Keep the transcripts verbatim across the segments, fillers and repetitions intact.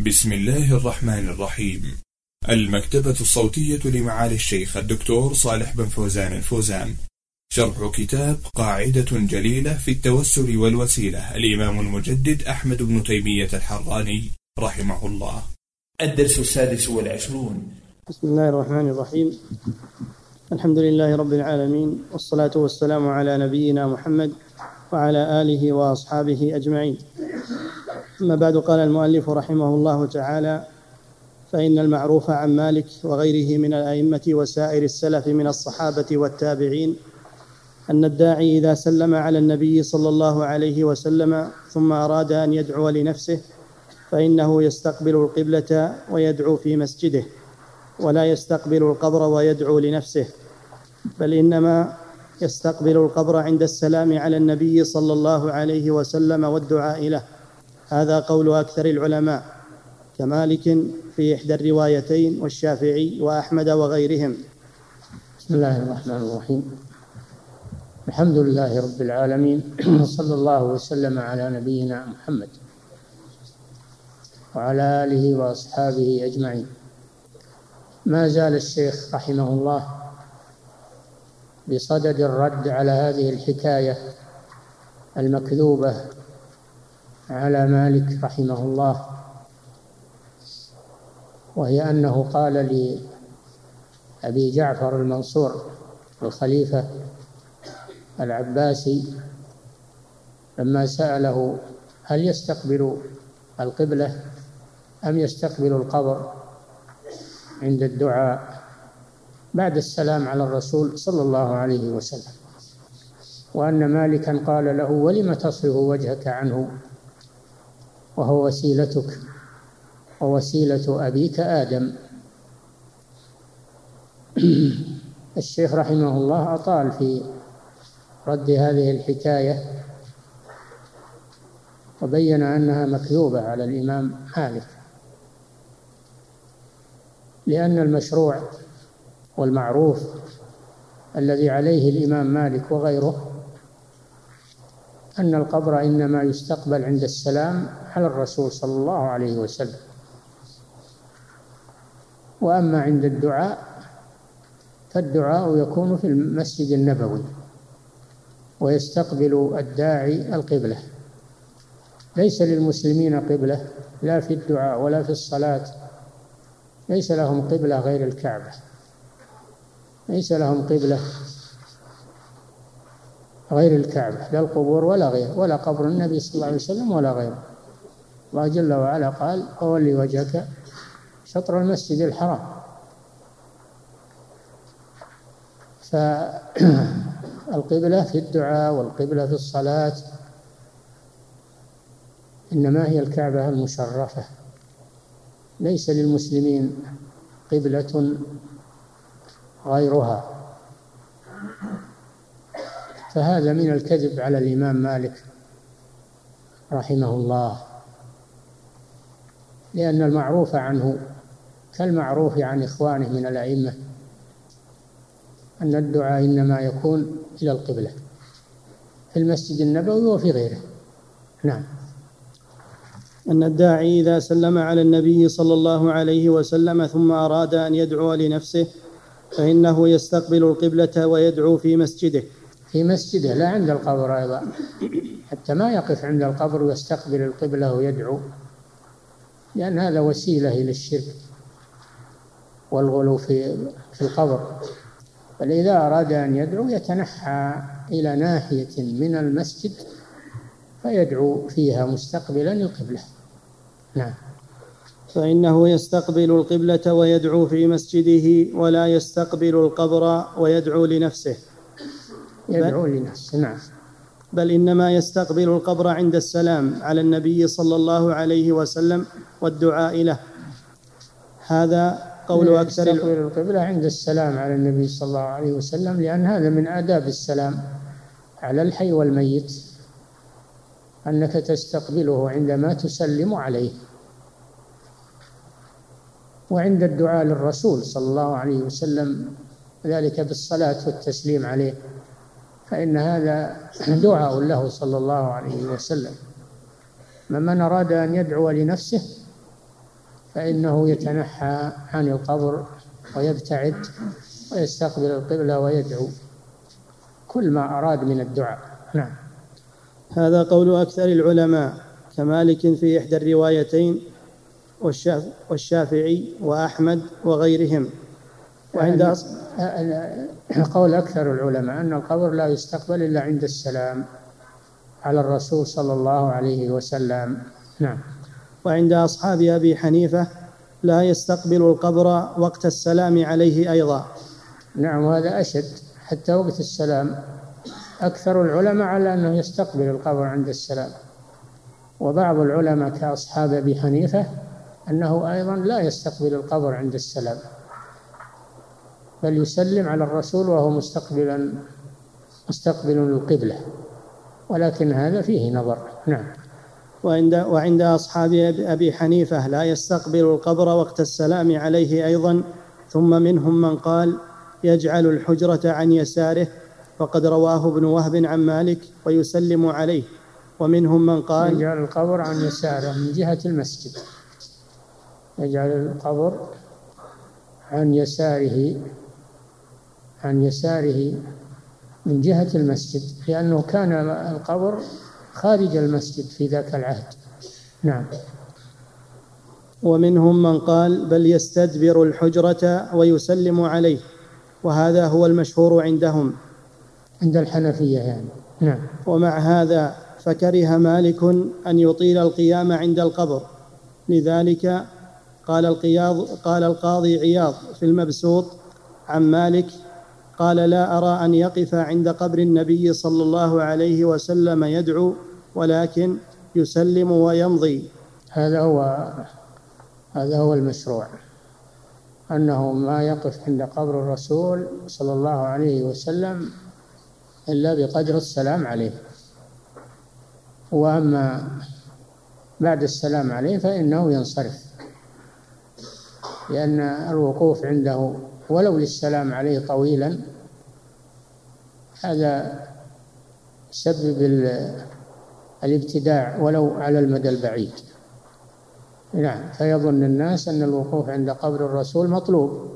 بسم الله الرحمن الرحيم. المكتبة الصوتية لمعالي الشيخ الدكتور صالح بن فوزان الفوزان، شرح كتاب قاعدة جليلة في التوسل والوسيلة، الإمام المجدد أحمد بن تيمية الحراني رحمه الله. الدرس السادس والعشرون. بسم الله الرحمن الرحيم. الحمد لله رب العالمين، والصلاة والسلام على نبينا محمد وعلى آله وأصحابه أجمعين. أما بعد، قال المؤلف رحمه الله تعالى: فإن المعروف عن مالك وغيره من الأئمة وسائر السلف من الصحابة والتابعين أن الداعي إذا سلم على النبي صلى الله عليه وسلم ثم أراد أن يدعو لنفسه فإنه يستقبل القبلة ويدعو في مسجده، ولا يستقبل القبر ويدعو لنفسه، بل إنما يستقبل القبر عند السلام على النبي صلى الله عليه وسلم والدعاء له. هذا قول أكثر العلماء كمالك في إحدى الروايتين والشافعي وأحمد وغيرهم. بسم الله الرحمن الرحيم. الحمد لله رب العالمين، وصلى الله وسلم على نبينا محمد وعلى آله وأصحابه أجمعين. ما زال الشيخ رحمه الله بصدد الرد على هذه الحكاية المكذوبة على مالك رحمه الله، وهي أنه قال لأبي جعفر المنصور الخليفة العباسي لما سأله هل يستقبل القبلة أم يستقبل القبر عند الدعاء بعد السلام على الرسول صلى الله عليه وسلم، وأن مالكا قال له: ولم تصرف وجهك عنه وهو وسيلتك ووسيلة أبيك آدم. الشيخ رحمه الله أطال في رد هذه الحكاية وبين أنها مكذوبة على الإمام مالك، لأن المشروع والمعروف الذي عليه الإمام مالك وغيره أن القبر إنما يستقبل عند السلام على الرسول صلى الله عليه وسلم، وأما عند الدعاء فالدعاء يكون في المسجد النبوي ويستقبل الداعي القبلة. ليس للمسلمين قبلة لا في الدعاء ولا في الصلاة، ليس لهم قبلة غير الكعبة، ليس لهم قبلة غير الكعبة، لا القبور ولا غير ولا قبر النبي صلى الله عليه وسلم ولا غيره. الله جل وعلا قال: فولي وجهك شطر المسجد الحرام. فالقبلة في الدعاء والقبلة في الصلاة إنما هي الكعبة المشرفة، ليس للمسلمين قبلة غيرها. فهذا من الكذب على الإمام مالك رحمه الله، لأن المعروف عنه كالمعروف عن إخوانه من الأئمة أن الدعاء إنما يكون إلى القبلة في المسجد النبوي وفي غيره. نعم. أن الداعي إذا سلم على النبي صلى الله عليه وسلم ثم أراد أن يدعو لنفسه فإنه يستقبل القبلة ويدعو في مسجده. في مسجده لا عند القبر أيضا، حتى ما يقف عند القبر ويستقبل القبلة ويدعو، لأن هذا وسيلة إلى الشرك والغلو في في القبر. فإذا أراد أن يدعو يتنحى إلى ناحية من المسجد فيدعو فيها مستقبلا القبلة. نعم. فإنه يستقبل القبلة ويدعو في مسجده، ولا يستقبل القبر ويدعو لنفسه. يدعو لنفسه. نعم. بل إنما يستقبل القبر عند السلام على النبي صلى الله عليه وسلم والدعاء له. هذا قول أكثر. يستقبل القبلة عند السلام على النبي صلى الله عليه وسلم، لأن هذا من آداب السلام على الحي والميت، أنك تستقبله عندما تسلم عليه. وعند الدعاء للرسول صلى الله عليه وسلم ذلك بالصلاة والتسليم عليه، فإن هذا دعاء له صلى الله عليه وسلم. من أراد أن يدعو لنفسه فإنه يتنحى عن القبر ويبتعد ويستقبل القبلة ويدعو كل ما أراد من الدعاء. نعم. هذا قول أكثر العلماء كمالك في إحدى الروايتين والشافعي وأحمد وغيرهم. وعند قول أكثر العلماء أن القبر لا يستقبل إلا عند السلام على الرسول صلى الله عليه وسلم. نعم. وعند أصحاب أبي حنيفة لا يستقبل القبر وقت السلام عليه أيضا. نعم، وهذا أشد، حتى وقت السلام أكثر العلماء على أنه يستقبل القبر عند السلام، وبعض العلماء كأصحاب أبي حنيفة أنه أيضا لا يستقبل القبر عند السلام، بل يسلم على الرسول وهو مستقبلا مستقبل القبلة، ولكن هذا فيه نظر. نعم. وعند, وعند أصحاب أبي حنيفة لا يستقبل القبر وقت السلام عليه أيضا، ثم منهم من قال يجعل الحجرة عن يساره، وقد رواه ابن وهب عن مالك ويسلم عليه. ومنهم من قال يجعل القبر عن يساره من جهة المسجد، يجعل القبر عن يساره عن يساره من جهة المسجد، لأنه كان القبر خارج المسجد في ذاك العهد. نعم. ومنهم من قال بل يستدبر الحجرة ويسلم عليه، وهذا هو المشهور عندهم عند الحنفية يعني. نعم. ومع هذا فكره مالك أن يطيل القيام عند القبر، لذلك قال القياض قال القاضي عياض في المبسوط عن مالك قال لا أرى أن يقف عند قبر النبي صلى الله عليه وسلم يدعو، ولكن يسلم ويمضي. هذا هو هذا هو المشروع، أنه ما يقف عند قبر الرسول صلى الله عليه وسلم إلا بقدر السلام عليه، وأما بعد السلام عليه فإنه ينصرف، لأن الوقوف عنده ولو للسلام عليه طويلا هذا يسبب الابتداع ولو على المدى البعيد. نعم. فيظن الناس أن الوقوف عند قبر الرسول مطلوب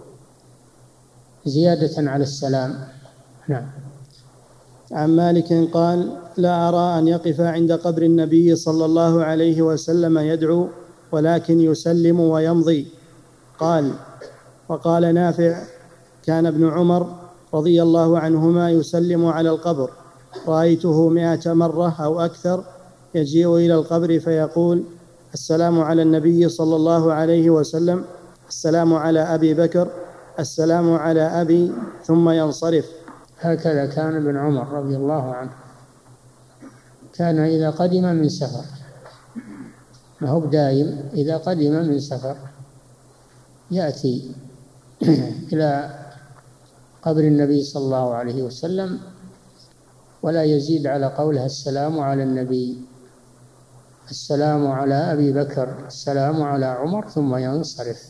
زيادة على السلام. نعم. عن مالك قال لا أرى أن يقف عند قبر النبي صلى الله عليه وسلم يدعو، ولكن يسلم ويمضي. قال وقال نافع كان ابن عمر رضي الله عنهما يسلم على القبر، رأيته مئة مرة أو أكثر يجيء إلى القبر فيقول السلام على النبي صلى الله عليه وسلم، السلام على أبي بكر، السلام على أبي، ثم ينصرف. هكذا كان ابن عمر رضي الله عنه، كان إذا قدم من سفر، ما هو دائم، إذا قدم من سفر يأتي إلى قبر النبي صلى الله عليه وسلم ولا يزيد على قولها السلام على النبي، السلام على أبي بكر، السلام على عمر، ثم ينصرف.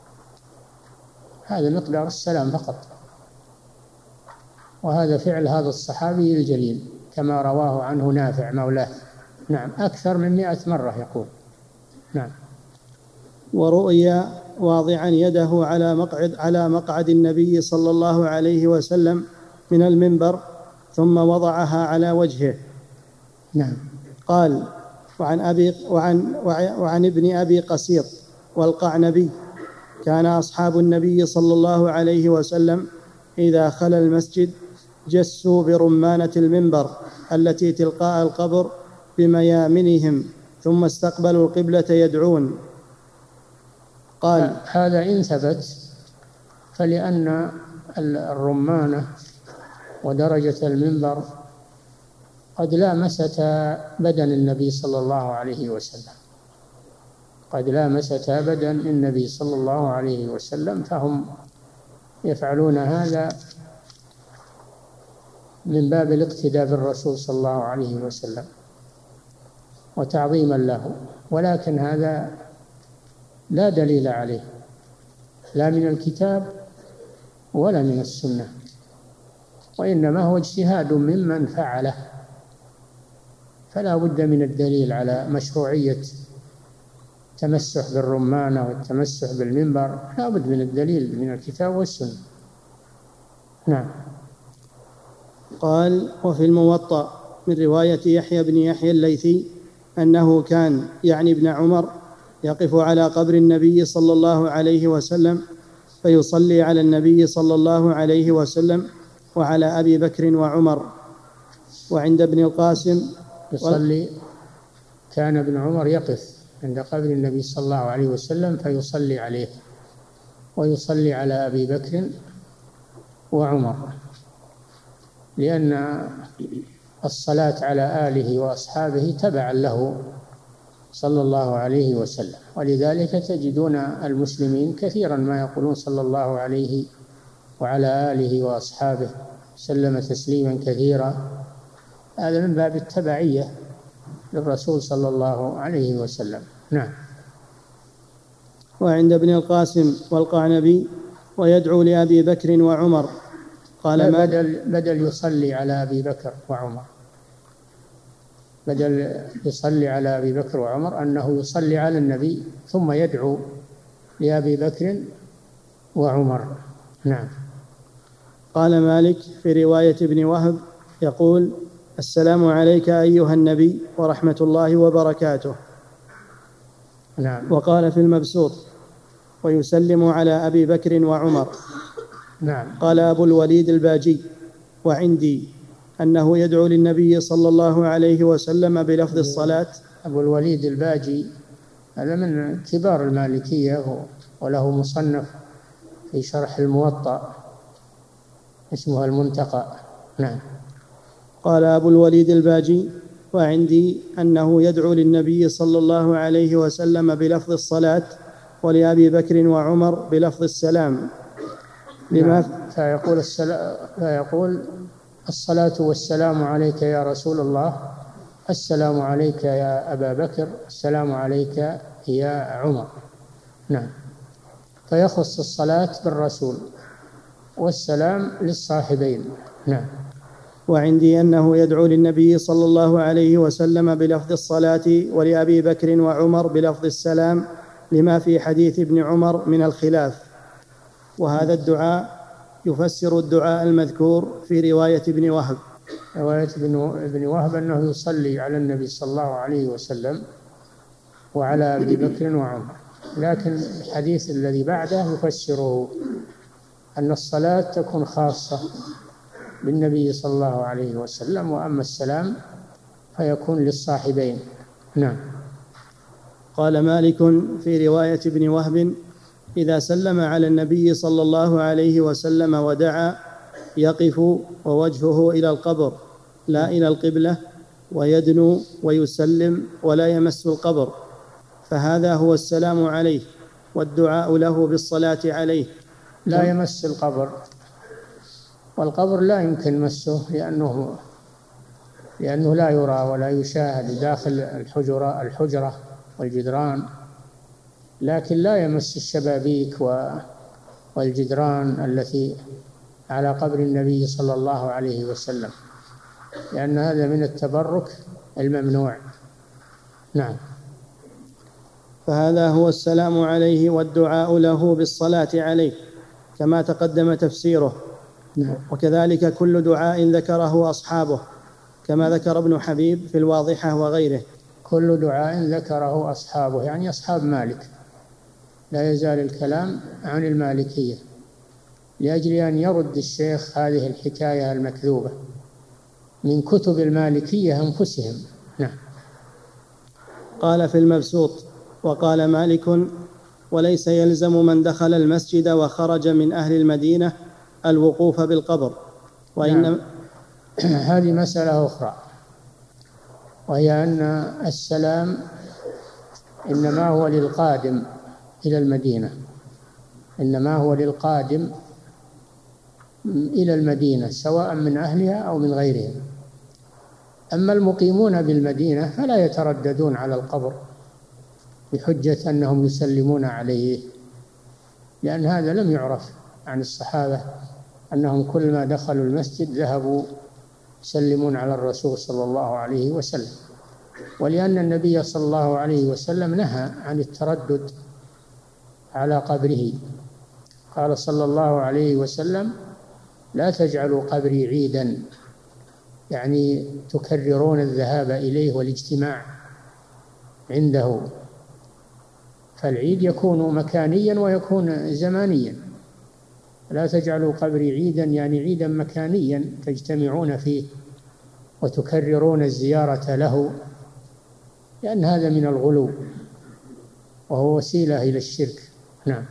هذا مقدار السلام فقط، وهذا فعل هذا الصحابي الجليل كما رواه عنه نافع مولاه. نعم. أكثر من مئة مرة يقول. نعم. ورؤيا واضعا يده على مقعد على مقعد النبي صلى الله عليه وسلم من المنبر ثم وضعها على وجهه. نعم. قال وعن أبي وعن وعن ابن أبي قسيط والقعنبي كان أصحاب النبي صلى الله عليه وسلم إذا خلا المسجد جسوا برمانة المنبر التي تلقاء القبر بميامنهم، ثم استقبلوا القبلة يدعون. قال هذا إن ثبت، فلأن الرمانة ودرجة المنبر قد لامست بدن النبي صلى الله عليه وسلم، قد لامست بدن النبي صلى الله عليه وسلم، فهم يفعلون هذا من باب الاقتداء بالرسول صلى الله عليه وسلم وتعظيما له، ولكن هذا لا دليل عليه لا من الكتاب ولا من السنة، وإنما هو اجتهاد ممن فعله، فلا بد من الدليل على مشروعية التمسح بالرمانة والتمسح بالمنبر لا بد من الدليل من الكتاب والسنة. نعم. قال: وفي الموطأ من رواية يحيى بن يحيى الليثي أنه كان يعني ابن عمر يقف على قبر النبي صلى الله عليه وسلم فيصلي على النبي صلى الله عليه وسلم وعلى أبي بكر وعمر. وعند ابن القاسم يصلي كان ابن عمر يقف عند قبر النبي صلى الله عليه وسلم فيصلي عليه ويصلي على أبي بكر وعمر، لأن الصلاة على آله وأصحابه تبعا له صلى الله عليه وسلم. ولذلك تجدون المسلمين كثيرا ما يقولون صلى الله عليه وعلى آله وأصحابه سلم تسليما كثيرا، هذا من باب التبعية للرسول صلى الله عليه وسلم. نعم. وعند ابن القاسم والقعنبي ويدعو لأبي بكر وعمر. قال: ما بدل, بدل يصلي على أبي بكر وعمر، بدل يصلي على أبي بكر وعمر أنه يصلي على النبي ثم يدعو لأبي بكر وعمر. نعم. قال مالك في رواية ابن وهب يقول: السلام عليك أيها النبي ورحمة الله وبركاته. نعم. وقال في المبسوط: ويسلم على أبي بكر وعمر. نعم. قال أبو الوليد الباجي: وعندي أنه يدعو للنبي صلى الله عليه وسلم بلفظ الصلاة. أبو الوليد الباجي هذا من كبار المالكية وله مصنف في شرح الموطأ اسمه المنتقى. نعم. قال أبو الوليد الباجي: وعندي أنه يدعو للنبي صلى الله عليه وسلم بلفظ الصلاة ولأبي بكر وعمر بلفظ السلام. لما نعم. فيقول, السلام فيقول الصلاة والسلام عليك يا رسول الله، السلام عليك يا أبا بكر، السلام عليك يا عمر. نعم. فيخص الصلاة بالرسول والسلام للصاحبين. نعم. وعندي أنه يدعو للنبي صلى الله عليه وسلم بلفظ الصلاة ولأبي بكر وعمر بلفظ السلام لما في حديث ابن عمر من الخلاف. وهذا الدعاء يفسر الدعاء المذكور في رواية ابن وهب. رواية ابن وهب أنه يصلي على النبي صلى الله عليه وسلم وعلى أبي بكر وعمر، لكن الحديث الذي بعده يفسره أن الصلاة تكون خاصة بالنبي صلى الله عليه وسلم، وأما السلام فيكون للصاحبين. نعم. قال مالك في رواية ابن وهب: إذا سلم على النبي صلى الله عليه وسلم ودعا يقف ووجهه إلى القبر لا إلى القبلة، ويدنو ويسلم ولا يمس القبر، فهذا هو السلام عليه والدعاء له بالصلاة عليه. لا يمس القبر، والقبر لا يمكن مسه لأنه لأنه لا يرى ولا يشاهد داخل الحجرة الحجرة والجدران، لكن لا يمس الشبابيك والجدران التي على قبر النبي صلى الله عليه وسلم، لأن هذا من التبرك الممنوع. نعم. فهذا هو السلام عليه والدعاء له بالصلاة عليه كما تقدم تفسيره. نعم. وكذلك كل دعاء ذكره أصحابه كما ذكر ابن حبيب في الواضحة وغيره. كل دعاء ذكره أصحابه يعني أصحاب مالك، لا يزال الكلام عن المالكية لأجل أن يرد الشيخ هذه الحكاية المكذوبة من كتب المالكية أنفسهم. نعم. قال في المبسوط: وقال مالك: وليس يلزم من دخل المسجد وخرج من أهل المدينة الوقوف بالقبر، وإنما نعم. هذه مسألة أخرى، وهي أن السلام إنما هو للقادم إلى المدينة، إنما هو للقادم إلى المدينة سواء من أهلها أو من غيرهم. أما المقيمون بالمدينة فلا يترددون على القبر بحجة أنهم يسلمون عليه، لأن هذا لم يعرف عن الصحابة أنهم كل ما دخلوا المسجد ذهبوا يسلمون على الرسول صلى الله عليه وسلم. ولأن النبي صلى الله عليه وسلم نهى عن التردد على قبره، قال صلى الله عليه وسلم: لا تجعلوا قبري عيدا، يعني تكررون الذهاب إليه والاجتماع عنده. فالعيد يكون مكانيا ويكون زمانيا. لا تجعلوا قبري عيدا يعني عيدا مكانيا تجتمعون فيه وتكررون الزيارة له، لأن هذا من الغلو وهو وسيلة إلى الشرك. نعم.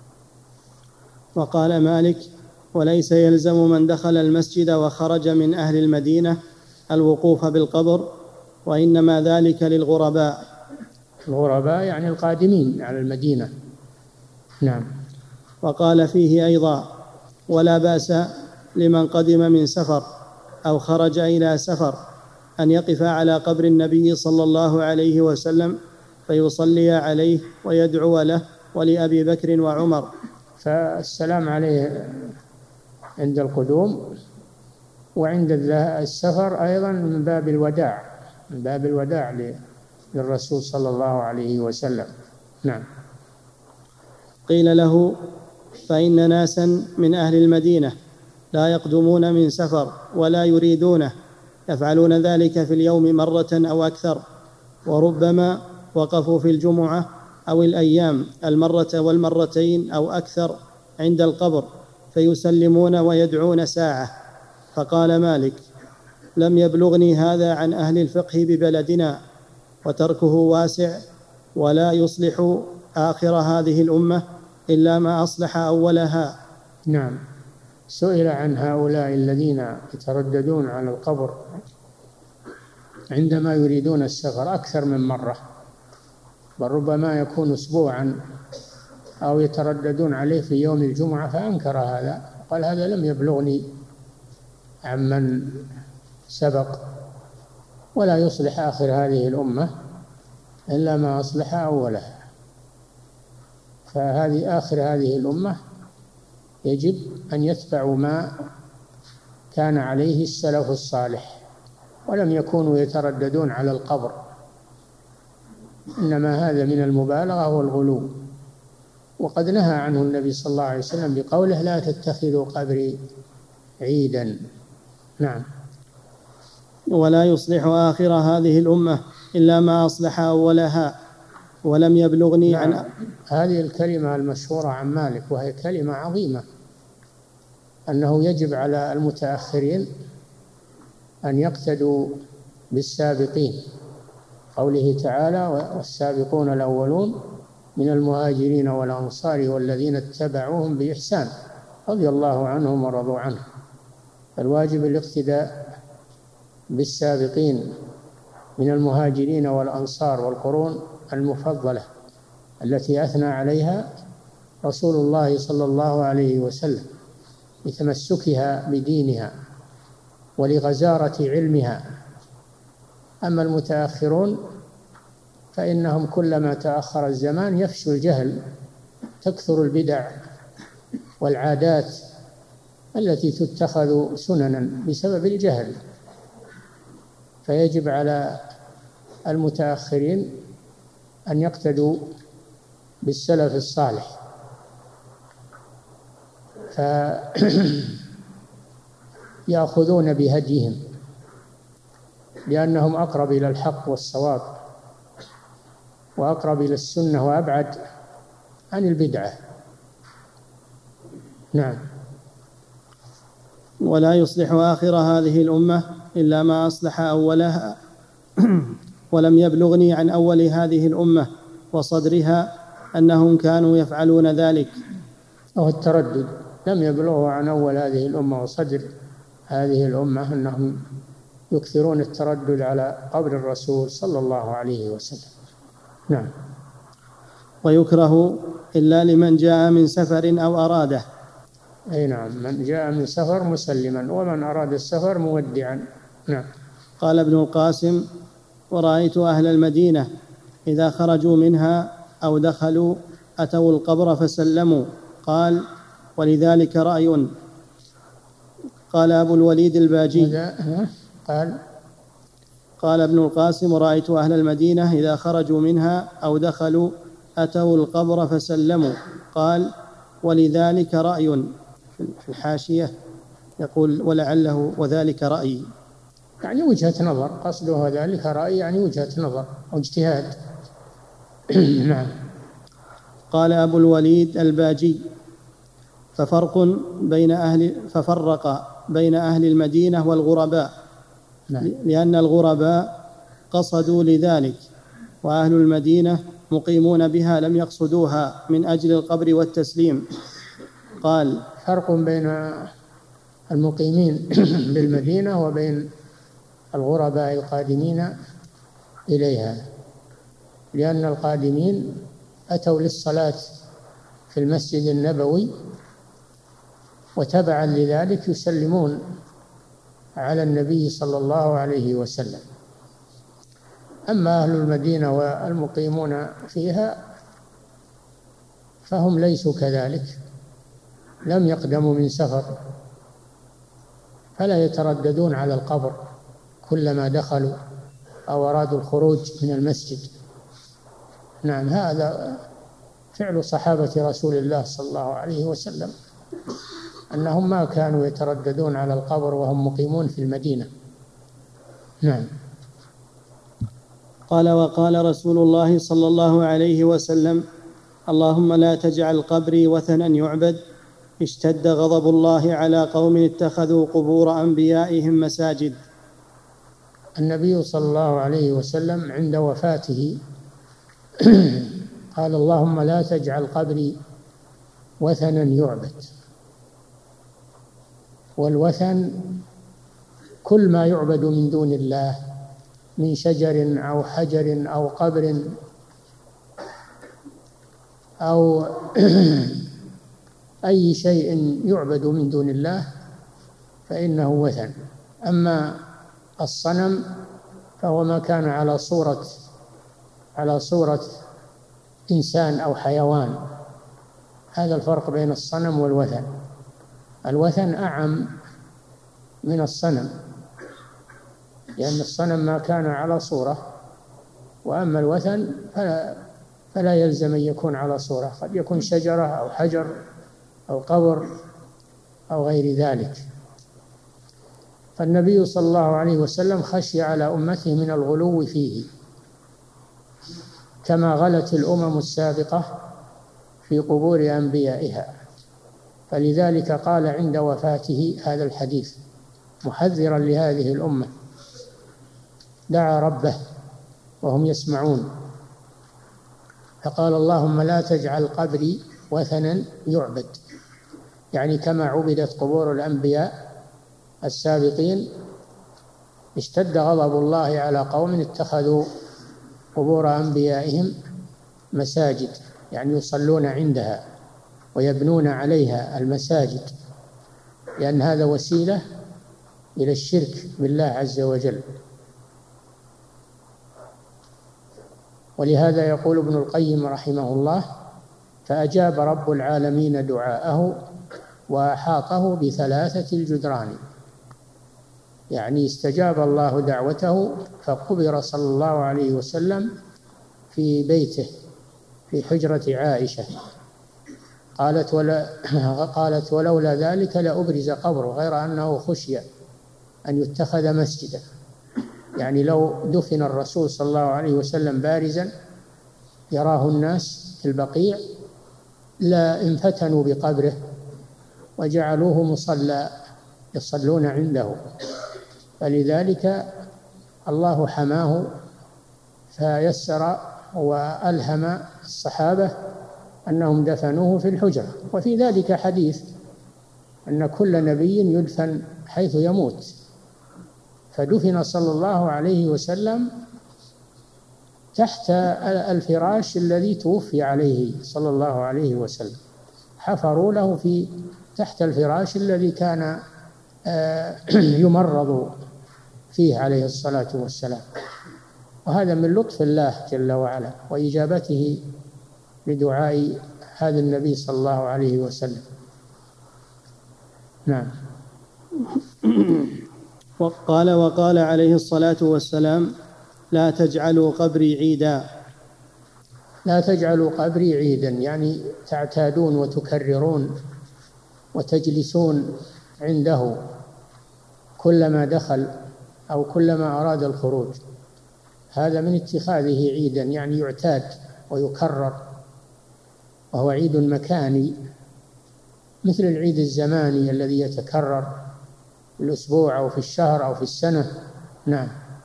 وقال مالك: وليس يلزم من دخل المسجد وخرج من أهل المدينة الوقوف بالقبر، وإنما ذلك للغرباء. الغرباء يعني القادمين على المدينة. نعم. وقال فيه أيضا: ولا بأس لمن قدم من سفر أو خرج إلى سفر أن يقف على قبر النبي صلى الله عليه وسلم فيصلي عليه ويدعو له ولأبي بكر وعمر. فالسلام عليه عند القدوم وعند السفر أيضا من باب الوداع، من باب الوداع للرسول صلى الله عليه وسلم. نعم. قيل له: فإن ناسا من أهل المدينة لا يقدمون من سفر ولا يريدونه، يفعلون ذلك في اليوم مرة أو أكثر، وربما وقفوا في الجمعة أو الأيام المرة والمرتين أو أكثر عند القبر فيسلمون ويدعون ساعة. فقال مالك: لم يبلغني هذا عن أهل الفقه ببلدنا، وتركه واسع، ولا يصلح آخر هذه الأمة إلا ما أصلح أولها. نعم. سئل عن هؤلاء الذين يترددون على القبر عندما يريدون السفر أكثر من مرة، بل ربما يكون أسبوعا أو يترددون عليه في يوم الجمعة، فأنكر هذا، قال: هذا لم يبلغني عمن سبق، ولا يصلح آخر هذه الأمة إلا ما أصلح أولها. فهذه آخر هذه الأمة يجب أن يتبعوا ما كان عليه السلف الصالح، ولم يكونوا يترددون على القبر، إنما هذا من المبالغة والغلو، وقد نهى عنه النبي صلى الله عليه وسلم بقوله: لا تتخذوا قبري عيدا. نعم. ولا يصلح آخر هذه الأمة إلا ما أصلح أولها، ولم يبلغني نعم. عن هذه الكلمة المشهورة عن مالك، وهي كلمة عظيمة، أنه يجب على المتأخرين أن يقتدوا بالسابقين، قوله تعالى: والسابقون الأولون من المهاجرين والأنصار والذين اتبعوهم بإحسان رضي الله عنهم ورضوا عنه. الواجب الاقتداء بالسابقين من المهاجرين والأنصار والقرون المفضلة التي أثنى عليها رسول الله صلى الله عليه وسلم لتمسكها بدينها ولغزارة علمها. أما المتأخرون فإنهم كلما تأخر الزمان يفشو الجهل، تكثر البدع والعادات التي تتخذ سننا بسبب الجهل. فيجب على المتأخرين أن يقتدوا بالسلف الصالح، فيأخذون بهديهم لأنهم أقرب إلى الحق والصواب، وأقرب إلى السنة، وأبعد عن البدعة. نعم. ولا يصلح آخر هذه الأمة إلا ما أصلح أولها، ولم يبلغني عن أول هذه الأمة وصدرها أنهم كانوا يفعلون ذلك. أو التردد لم يبلغه عن أول هذه الأمة وصدر هذه الأمة أنهم يكثرون التردد على قبر الرسول صلى الله عليه وسلم. نعم. ويكره إلا لمن جاء من سفر أو أراده. أي نعم، من جاء من سفر مسلما، ومن أراد السفر مودعا. نعم. قال ابن القاسم: ورأيت أهل المدينة إذا خرجوا منها أو دخلوا أتوا القبر فسلموا. قال: ولذلك رأي. قال أبو الوليد الباجي: قال قال ابن القاسم: رأيت أهل المدينة إذا خرجوا منها أو دخلوا أتوا القبر فسلموا. قال: ولذلك رأي. في الحاشية يقول: ولعله وذلك رأي، يعني وجهة نظر، قصده ذلك رأي يعني وجهة نظر أو اجتهاد. نعم. قال أبو الوليد الباجي: ففرق بين أهل ففرق بين أهل المدينة والغرباء، نعم. لأن الغرباء قصدوا لذلك، وأهل المدينة مقيمون بها لم يقصدوها من أجل القبر والتسليم. قال: فرق بين المقيمين بالمدينة وبين الغرباء القادمين إليها، لأن القادمين أتوا للصلاة في المسجد النبوي، وتبعا لذلك يسلمون على النبي صلى الله عليه وسلم. أما أهل المدينة والمقيمون فيها فهم ليسوا كذلك، لم يقدموا من سفر، فلا يترددون على القبر كلما دخلوا أو أرادوا الخروج من المسجد. نعم، هذا فعل صحابة رسول الله صلى الله عليه وسلم، أنهم ما كانوا يترددون على القبر وهم مقيمون في المدينة. نعم. قال: وقال رسول الله صلى الله عليه وسلم: اللهم لا تجعل قبري وثنا يعبد، اشتد غضب الله على قوم اتخذوا قبور أنبيائهم مساجد. النبي صلى الله عليه وسلم عند وفاته قال: اللهم لا تجعل قبري وثنا يعبد. والوثن كل ما يعبد من دون الله من شجر أو حجر أو قبر أو أي شيء يعبد من دون الله فإنه وثن. أما الصنم فهو ما كان على صورة على صورة إنسان أو حيوان. هذا الفرق بين الصنم والوثن. الوثن أعم من الصنم، لأن الصنم ما كان على صورة، وأما الوثن فلا, فلا يلزم أن يكون على صورة، قد يكون شجرة أو حجر أو قبر أو غير ذلك. فالنبي صلى الله عليه وسلم خشي على أمته من الغلو فيه، كما غلت الأمم السابقة في قبور أنبيائها، فلذلك قال عند وفاته هذا الحديث محذرا لهذه الأمة، دعا ربه وهم يسمعون، فقال: اللهم لا تجعل قبري وثنا يعبد، يعني كما عبدت قبور الأنبياء السابقين اشتد غضب الله على قوم اتخذوا قبور أنبيائهم مساجد، يعني يصلون عندها ويبنون عليها المساجد، لأن هذا وسيلة إلى الشرك بالله عز وجل. ولهذا يقول ابن القيم رحمه الله: فأجاب رب العالمين دعاءه وأحاطه بثلاثة الجدران، يعني استجاب الله دعوته فقبر صلى الله عليه وسلم في بيته في حجرة عائشة. قالت ولا قالت ولولا ذلك لأبرز قبره، غير أنه خشي أن يتخذ مسجدا، يعني لو دفن الرسول صلى الله عليه وسلم بارزا يراه الناس في البقيع لا انفتنوا بقبره وجعلوه مصلى يصلون عنده، فلذلك الله حماه فيسر وألهم الصحابة أنهم دفنوه في الحجرة. وفي ذلك حديث أن كل نبي يدفن حيث يموت، فدفن صلى الله عليه وسلم تحت الفراش الذي توفي عليه صلى الله عليه وسلم، حفروا له في تحت الفراش الذي كان يمرض فيه عليه الصلاة والسلام. وهذا من لطف الله جل وعلا وإجابته لدعاء هذا النبي صلى الله عليه وسلم. نعم. وقال وقال عليه الصلاة والسلام: لا تجعلوا قبري عيدا. لا تجعلوا قبري عيدا يعني تعتادون وتكررون وتجلسون عنده كلما دخل أو كلما أراد الخروج، هذا من اتخاذه عيدا يعني يعتاد ويكرر، وهو عيد مكاني مثل العيد الزماني الذي يتكرر في الأسبوع أو في الشهر أو في السنة. نعم.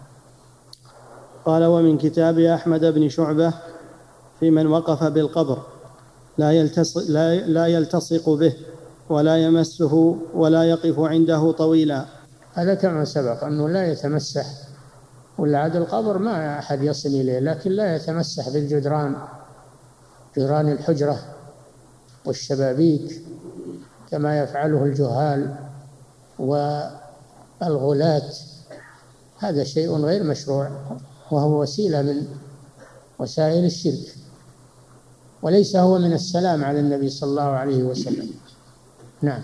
قال: ومن كتاب أحمد بن شعبة في من وقف بالقبر: لا يلتصق, لا, لا يلتصق به ولا يمسه ولا يقف عنده طويلا. هذا كما سبق أنه لا يتمسح، ولا عاد القبر ما أحد يصل إليه، لكن لا يتمسح بالجدران، جدران الحجرة والشبابيك كما يفعله الجهال والغلاة، هذا شيء غير مشروع، وهو وسيلة من وسائل الشرك، وليس هو من السلام على النبي صلى الله عليه وسلم. نعم.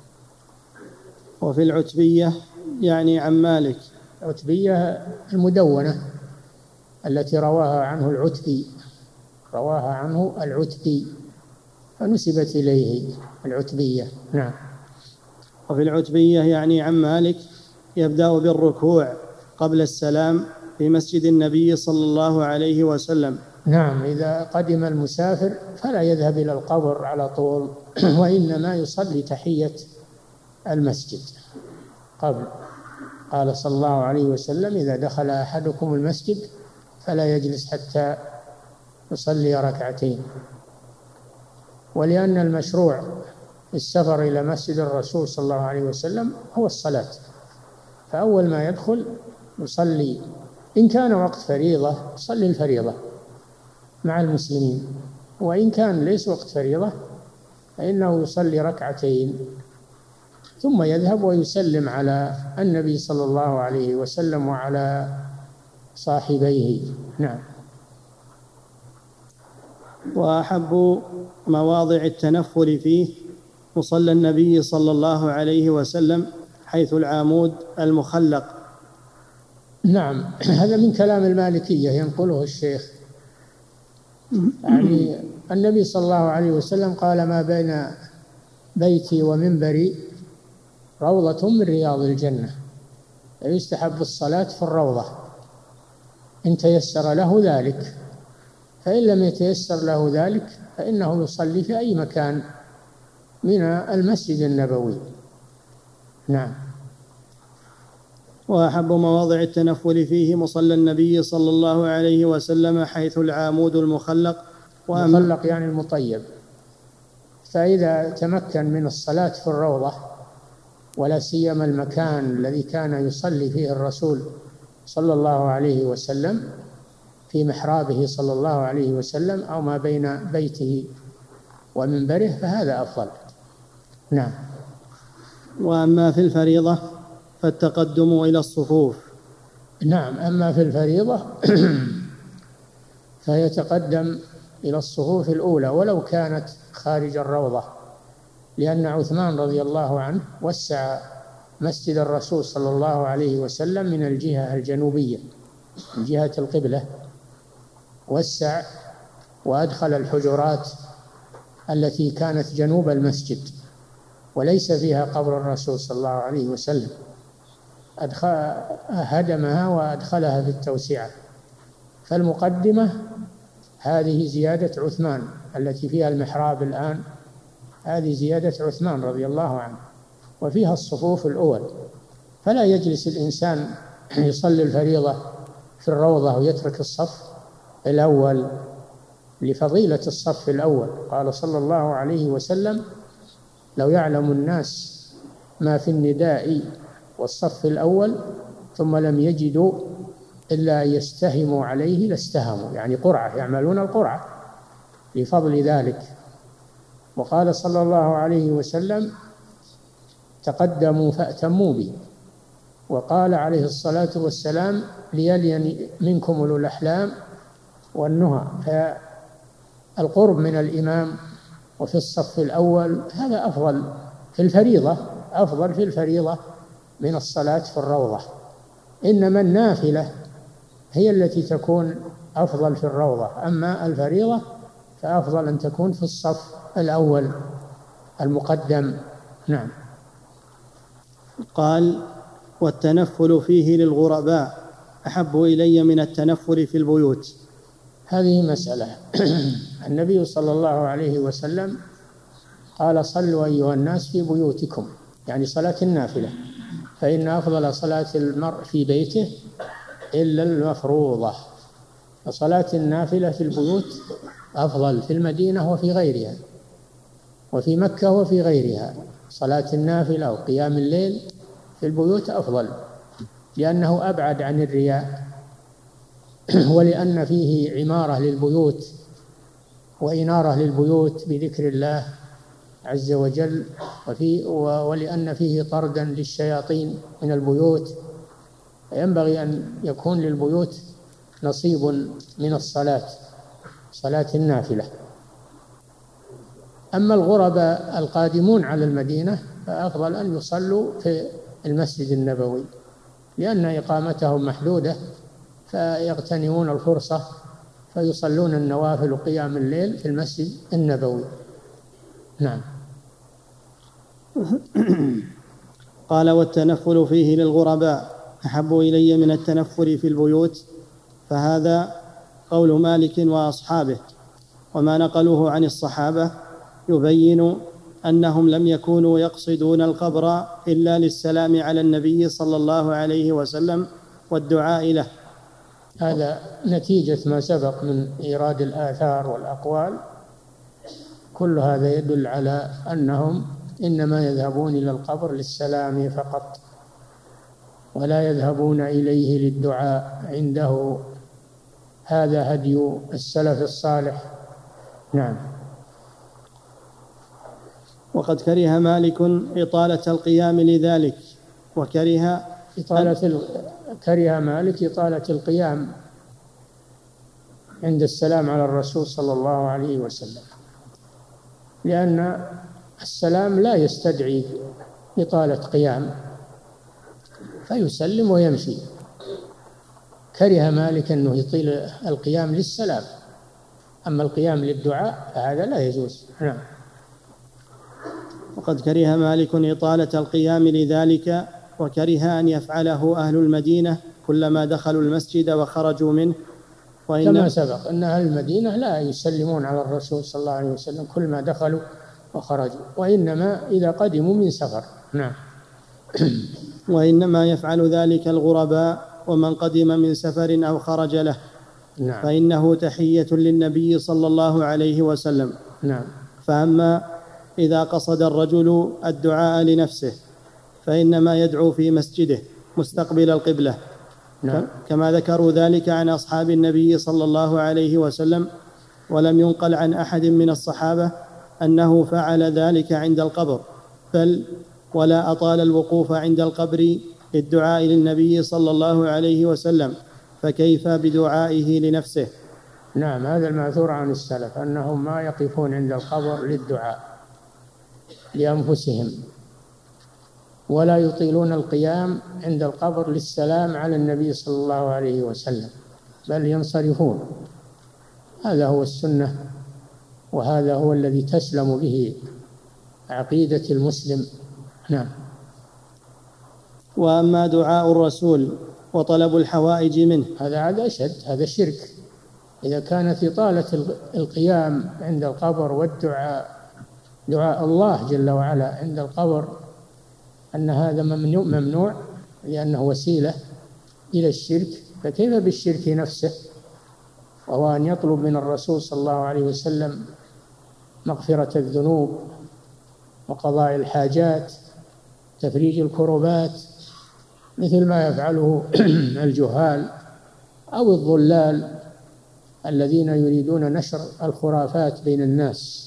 وفي العتبية يعني عن مالك. العتبية المدونة التي رواها عنه العتبي، رواها عنه العتبي فنسبت إليه العتبية. نعم. وفي العتبية يعني عن مالك يبدأ بالركوع قبل السلام في مسجد النبي صلى الله عليه وسلم. نعم. إذا قدم المسافر فلا يذهب إلى القبر على طول، وإنما يصلي تحية المسجد قبل. قال صلى الله عليه وسلم: إذا دخل أحدكم المسجد فلا يجلس حتى يصلي ركعتين. ولأن المشروع في السفر إلى مسجد الرسول صلى الله عليه وسلم هو الصلاة، فأول ما يدخل يصلي، إن كان وقت فريضة يصلي الفريضة مع المسلمين، وإن كان ليس وقت فريضة فإنه يصلي ركعتين ثم يذهب ويسلم على النبي صلى الله عليه وسلم وعلى صاحبيه. نعم. وأحب مواضع التنفل فيه مصلى النبي صلى الله عليه وسلم حيث العامود المخلق. نعم. هذا من كلام المالكية ينقله الشيخ، يعني النبي صلى الله عليه وسلم قال: ما بين بيتي ومنبري روضة من رياض الجنة، يستحب الصلاة في الروضة إن تيسر له ذلك، فإن لم يتيسر له ذلك فإنه يصلي في أي مكان من المسجد النبوي. نعم. وأحب مواضع التنفل فيه مصلى النبي صلى الله عليه وسلم حيث العامود المخلق. المخلق يعني المطيب، فإذا تمكن من الصلاة في الروضة، ولا سيما المكان الذي كان يصلي فيه الرسول صلى الله عليه وسلم في محرابه صلى الله عليه وسلم أو ما بين بيته ومنبره، فهذا أفضل. نعم. وأما في الفريضة فالتقدم إلى الصفوف. نعم. أما في الفريضة فيتقدم إلى الصفوف الأولى ولو كانت خارج الروضة، لأن عثمان رضي الله عنه وسع مسجد الرسول صلى الله عليه وسلم من الجهة الجنوبية من جهة القبلة، وسع وأدخل الحجرات التي كانت جنوب المسجد وليس فيها قبر الرسول صلى الله عليه وسلم، أدخل هدمها وأدخلها في التوسعة. فالمقدمة هذه زيادة عثمان التي فيها المحراب الآن، هذه زيادة عثمان رضي الله عنه، وفيها الصفوف الأول، فلا يجلس الإنسان يصلي الفريضة في الروضة ويترك الصف الأول لفضيلة الصف الأول. قال صلى الله عليه وسلم: لو يعلم الناس ما في النداء والصف الأول ثم لم يجدوا إلا يستهموا عليه لاستهموا، يعني قرعة، يعملون القرعة لفضل ذلك. وقال صلى الله عليه وسلم: تقدموا فأتموا بي. وقال عليه الصلاة والسلام: ليلين منكم أولو الأحلام والنهى. فالقرب من الإمام وفي الصف الأول هذا أفضل في الفريضة، أفضل في الفريضة من الصلاة في الروضة، إنما النافلة هي التي تكون أفضل في الروضة، أما الفريضة فأفضل أن تكون في الصف الأول المقدم. نعم. قال: والتنفل فيه للغرباء أحب إلي من التنفل في البيوت. هذه مسألة. النبي صلى الله عليه وسلم قال: صلوا أيها الناس في بيوتكم، يعني صلاة النافلة، فإن أفضل صلاة المرء في بيته إلا المفروضة، فصلاة النافلة في البيوت أفضل في المدينة وفي غيرها، وفي مكة وفي غيرها. صلاة النافلة وقيام الليل في البيوت أفضل، لأنه أبعد عن الرياء، ولأن فيه عمارة للبيوت وإنارة للبيوت بذكر الله عز وجل، وفي ولأن فيه طردا للشياطين من البيوت، ينبغي أن يكون للبيوت نصيب من الصلاة، صلاة النافلة. أما الغرباء القادمون على المدينة فأفضل أن يصلوا في المسجد النبوي، لأن إقامتهم محدودة، فيغتنمون الفرصة فيصلون النوافل وقيام الليل في المسجد النبوي. نعم. قال: والتنفل فيه للغرباء أحب إلي من التنفل في البيوت، فهذا قول مالك وأصحابه، وما نقلوه عن الصحابة يبين أنهم لم يكونوا يقصدون القبر إلا للسلام على النبي صلى الله عليه وسلم والدعاء له. هذا نتيجة ما سبق من إيراد الآثار والأقوال، كل هذا يدل على أنهم إنما يذهبون إلى القبر للسلام فقط، ولا يذهبون إليه للدعاء عنده. هذا هدي السلف الصالح. نعم. وقد كره مالك إطالة القيام لذلك، وكره إطالة كره مالك إطالة القيام عند السلام على الرسول صلى الله عليه وسلم، لأن السلام لا يستدعي إطالة قيام، فيسلم ويمشي. كره مالك أنه يطيل القيام للسلام، أما القيام للدعاء فهذا لا يجوز. نعم. وقد كره مالك إطالة القيام لذلك، وكره أن يفعله أهل المدينة كلما دخلوا المسجد وخرجوا منه. كما سبق أن أهل المدينة لا يسلمون على الرسول صلى الله عليه وسلم كل ما دخلوا وخرجوا، وإنما إذا قدموا من سفر. نعم. وإنما يفعل ذلك الغرباء ومن قدم من سفر أو خرج له. نعم. فإنه تحية للنبي صلى الله عليه وسلم. نعم. فأما إذا قصد الرجل الدعاء لنفسه فإنما يدعو في مسجده مستقبل القبلة. نعم. كما ذكروا ذلك عن أصحاب النبي صلى الله عليه وسلم، ولم ينقل عن أحد من الصحابة أنه فعل ذلك عند القبر، بل ولا أطال الوقوف عند القبر للدعاء للنبي صلى الله عليه وسلم، فكيف بدعائه لنفسه؟ نعم. هذا المأثور عن السلف أنهم ما يقفون عند القبر للدعاء لأنفسهم، ولا يطيلون القيام عند القبر للسلام على النبي صلى الله عليه وسلم، بل ينصرفون. هذا هو السنة، وهذا هو الذي تسلم به عقيدة المسلم. نعم. وأما دعاء الرسول وطلب الحوائج منه هذا هذا أشد، هذا شرك. إذا كانت إطالة القيام عند القبر والدعاء دعاء الله جل وعلا عند القبر أن هذا ممنوع ممنوع لأنه وسيلة إلى الشرك، فكيف بالشرك نفسه؟ وهو أن يطلب من الرسول صلى الله عليه وسلم مغفرة الذنوب وقضاء الحاجات، تفريج الكربات، مثل ما يفعله الجهال أو الضلال الذين يريدون نشر الخرافات بين الناس.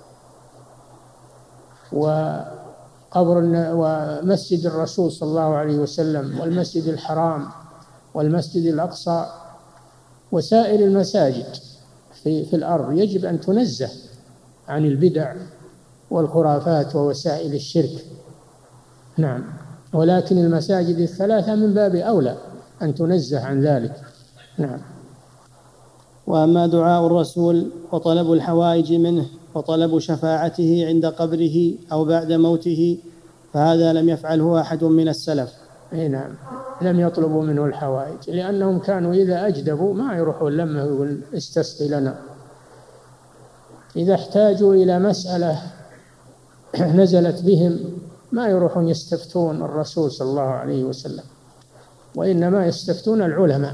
وقبر ومسجد الرسول صلى الله عليه وسلم والمسجد الحرام والمسجد الأقصى وسائر المساجد في, في الأرض يجب أن تنزه عن البدع والخرافات ووسائل الشرك. نعم. ولكن المساجد الثلاثة من باب أولى أن تنزه عن ذلك. نعم. وأما دعاء الرسول وطلب الحوائج منه وطلب شفاعته عند قبره أو بعد موته فهذا لم يفعله أحد من السلف. أي نعم، لم يطلبوا منه الحوائج، لأنهم كانوا إذا أجدبوا ما يروحون لما يقول استسقي لنا. إذا احتاجوا إلى مسألة نزلت بهم ما يروحون يستفتون الرسول صلى الله عليه وسلم، وإنما يستفتون العلماء.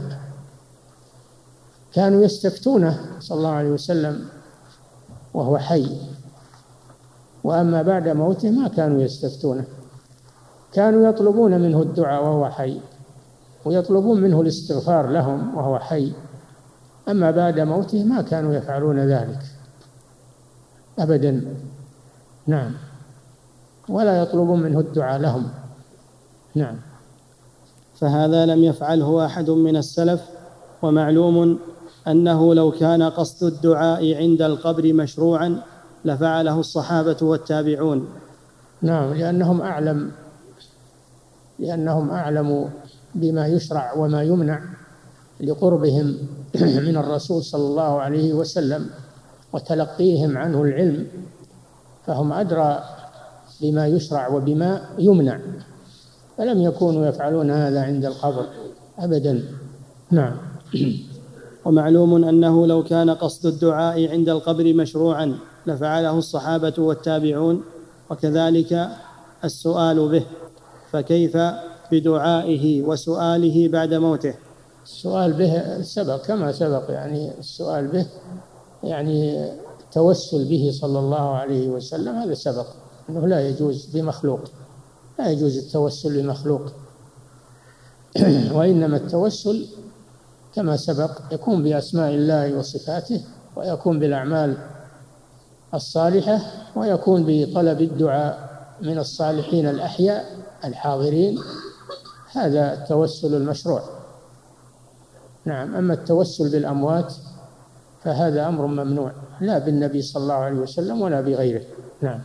كانوا يستفتونه صلى الله عليه وسلم وهو حي، وأما بعد موته ما كانوا يستفتونه، كانوا يطلبون منه الدعاء وهو حي، ويطلبون منه الاستغفار لهم وهو حي. أما بعد موته ما كانوا يفعلون ذلك أبدا. نعم، ولا يطلبون منه الدعاء لهم. نعم. فهذا لم يفعله أحد من السلف. ومعلوم أنه لو كان قصد الدعاء عند القبر مشروعا لفعله الصحابة والتابعون. نعم، لأنهم أعلم لأنهم أعلموا بما يشرع وما يمنع لقربهم من الرسول صلى الله عليه وسلم وتلقيهم عنه العلم، فهم أدرى بما يشرع وبما يمنع، فلم يكونوا يفعلون هذا عند القبر أبدا. نعم. ومعلوم أنه لو كان قصد الدعاء عند القبر مشروعا لفعله الصحابة والتابعون، وكذلك السؤال به، فكيف بدعائه وسؤاله بعد موته؟ السؤال به سبق كما سبق، يعني السؤال به يعني التوسل به صلى الله عليه وسلم، هذا سبق أنه لا يجوز بمخلوق، لا يجوز التوسل بمخلوق. وإنما التوسل كما سبق يكون بأسماء الله وصفاته، ويكون بالأعمال الصالحة، ويكون بطلب الدعاء من الصالحين الأحياء الحاضرين، هذا التوسل المشروع. نعم. أما التوسل بالأموات فهذا أمر ممنوع، لا بالنبي صلى الله عليه وسلم ولا بغيره. نعم.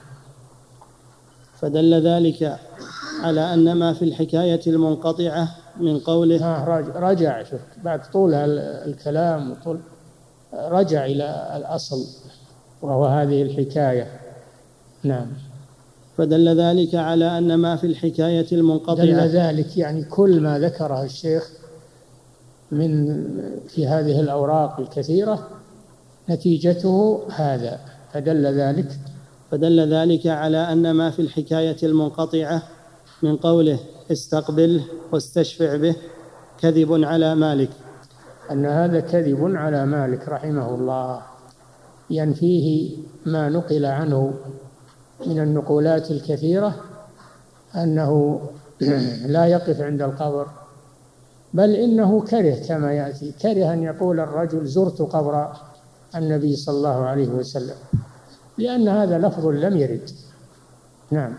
فدل ذلك على أن ما في الحكاية المنقطعة من قوله آه رجع شوف بعد طول الكلام وطول رجع إلى الأصل وهو هذه الحكاية. نعم. فدل ذلك على أن ما في الحكاية المنقطعة دل ذلك يعني كل ما ذكره الشيخ من في هذه الأوراق الكثيرة نتيجته هذا. فدل ذلك فدل ذلك على أن ما في الحكاية المنقطعة من قوله استقبله واستشفع به كذب على مالك، أن هذا كذب على مالك رحمه الله، ينفيه ما نقل عنه من النقولات الكثيرة أنه لا يقف عند القبر، بل إنه كره كما يأتي، كره أن يقول الرجل زرت قبر النبي صلى الله عليه وسلم، لأن هذا لفظ لم يرد. نعم.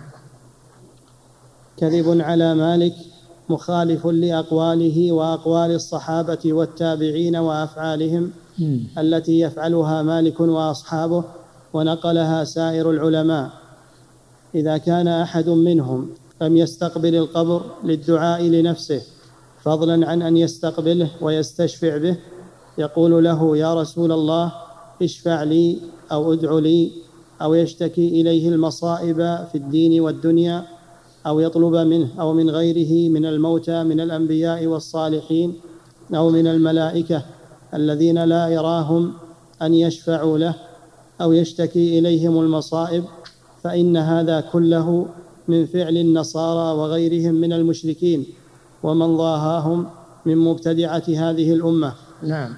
كذب على مالك مخالف لأقواله وأقوال الصحابة والتابعين وأفعالهم م. التي يفعلها مالك وأصحابه ونقلها سائر العلماء. إذا كان أحد منهم لم يستقبل القبر للدعاء لنفسه فضلا عن أن يستقبله ويستشفع به، يقول له يا رسول الله اشفع لي أو ادع لي، أو يشتكي إليه المصائب في الدين والدنيا، أو يطلب منه أو من غيره من الموتى من الأنبياء والصالحين أو من الملائكة الذين لا يراهم أن يشفعوا له، أو يشتكي إليهم المصائب، فإن هذا كله من فعل النصارى وغيرهم من المشركين ومن ضاهاهم من مبتدعة هذه الأمة. نعم.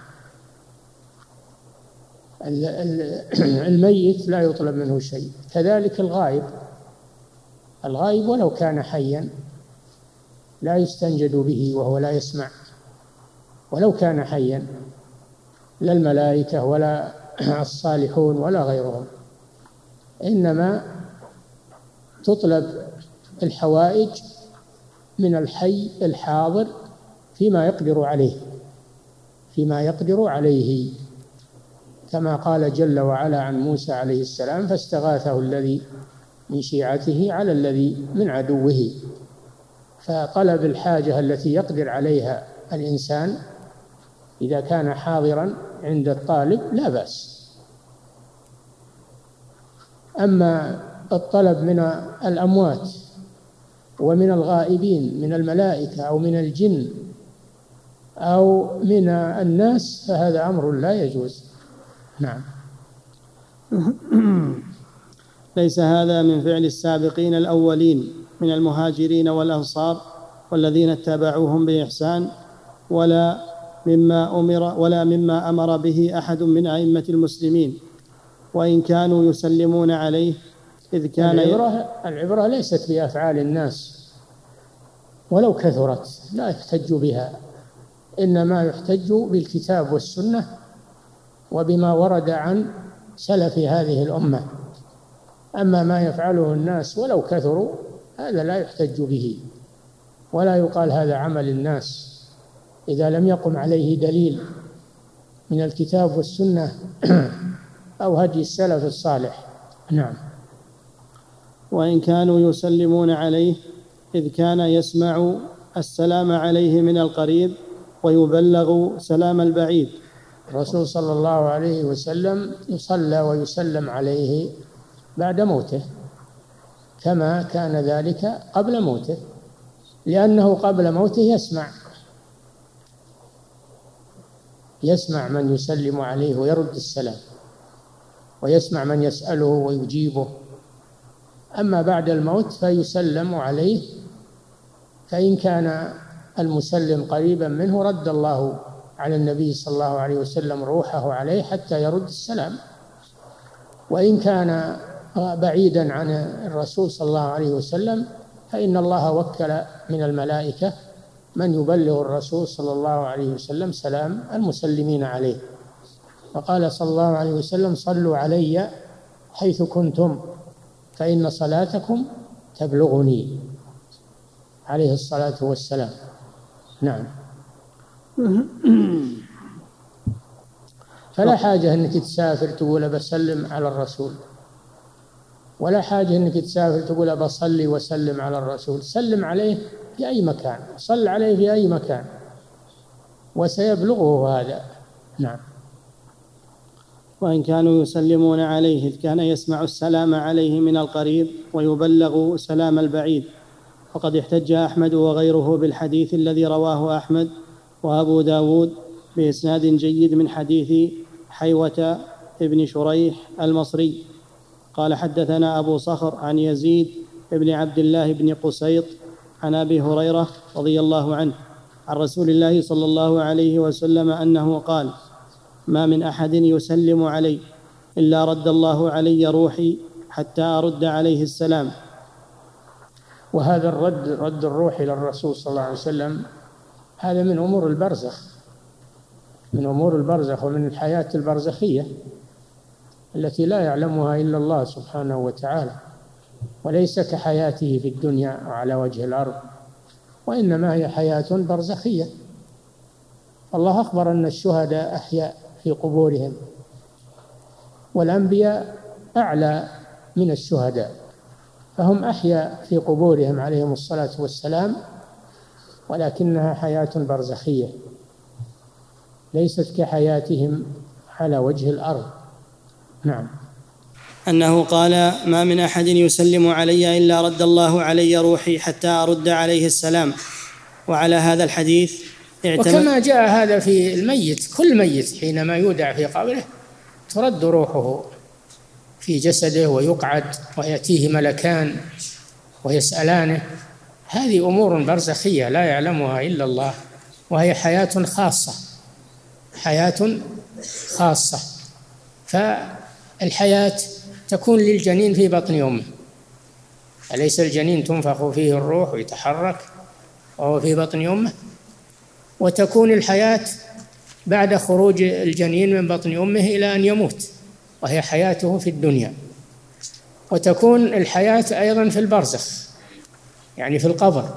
الميت لا يطلب منه شيء، كذلك الغائب الغائب ولو كان حيا لا يستنجد به وهو لا يسمع، ولو كان حيا، لا الملائكة ولا الصالحون ولا غيرهم، إنما تطلب الحوائج من الحي الحاضر فيما يقدر عليه فيما يقدر عليه كما قال جل وعلا عن موسى عليه السلام فاستغاثه الذي من شيعته على الذي من عدوه. فطلب الحاجة التي يقدر عليها الإنسان إذا كان حاضرا عند الطالب لا بأس. أما الطلب من الأموات ومن الغائبين من الملائكة أو من الجن أو من الناس فهذا أمر لا يجوز. نعم. ليس هذا من فعل السابقين الأولين من المهاجرين والأنصار والذين اتبعوهم بإحسان، ولا مما أمر ولا مما أمر به أحد من أئمة المسلمين، وإن كانوا يسلمون عليه إذ كان العبرة, العبرة ليست بأفعال الناس ولو كثرت، لا يحتج بها، إنما يحتج بالكتاب والسنة وبما ورد عن سلف هذه الأمة. أما ما يفعله الناس ولو كثروا هذا لا يحتج به، ولا يقال هذا عمل الناس إذا لم يقم عليه دليل من الكتاب والسنة أو هدي السلف الصالح. نعم. وإن كانوا يسلمون عليه إذ كان يسمع السلام عليه من القريب ويبلغ سلام البعيد. الرسول صلى الله عليه وسلم يصلى ويسلم عليه بعد موته كما كان ذلك قبل موته، لأنه قبل موته يسمع يسمع من يسلم عليه ويرد السلام، ويسمع من يسأله ويجيبه. أما بعد الموت فيسلم عليه، فإن كان المسلم قريبا منه رد الله على النبي صلى الله عليه وسلم روحه عليه حتى يرد السلام، وإن كان بعيدا عن الرسول صلى الله عليه وسلم فإن الله وكل من الملائكة من يبلغ الرسول صلى الله عليه وسلم سلام المسلمين عليه. وقال صلى الله عليه وسلم: صلوا علي حيث كنتم فإن صلاتكم تبلغني، عليه الصلاة والسلام. نعم. فلا حاجة أنك تسافر تقول بسلم على الرسول، ولا حاجة أنك تسافر تقول بصلي وسلم على الرسول. سلم عليه في أي مكان، صل عليه في أي مكان وسيبلغه هذا. نعم. وإن كانوا يسلمون عليه إذ كان يسمع السلام عليه من القريب ويبلغ سلام البعيد. وقد احتج أحمد وغيره بالحديث الذي رواه أحمد وأبو داود بإسناد جيد من حديث حيوة ابن شريح المصري قال: حدثنا أبو صخر عن يزيد ابن عبد الله بن قسيط عن أبي هريرة رضي الله عنه عن رسول الله صلى الله عليه وسلم أنه قال: ما من أحد يسلم علي إلا رد الله علي روحي حتى أرد عليه السلام. وهذا الرد، رد الروح إلى الرسول صلى الله عليه وسلم، هذا من أمور البرزخ، من أمور البرزخ ومن الحياة البرزخية التي لا يعلمها إلا الله سبحانه وتعالى، وليس كحياته في الدنيا وعلى وجه الأرض، وإنما هي حياة برزخية. الله أخبر أن الشهداء أحياء في قبورهم، والأنبياء أعلى من الشهداء، فهم أحياء في قبورهم عليهم الصلاة والسلام، ولكنها حياة برزخية ليست كحياتهم على وجه الأرض. نعم. أنه قال: ما من أحد يسلم علي إلا رد الله علي روحي حتى أرد عليه السلام. وعلى هذا الحديث وكما جاء هذا في الميت، كل ميت حينما يودع في قبره ترد روحه في جسده ويقعد ويأتيه ملكان ويسألانه. هذه أمور برزخية لا يعلمها إلا الله، وهي حياة خاصة، حياة خاصة. فالحياة تكون للجنين في بطن أمه، أليس الجنين تنفخ فيه الروح ويتحرك وهو في بطن أمه؟ وتكون الحياة بعد خروج الجنين من بطن أمه إلى أن يموت، وهي حياته في الدنيا. وتكون الحياة أيضا في البرزخ، يعني في القبر.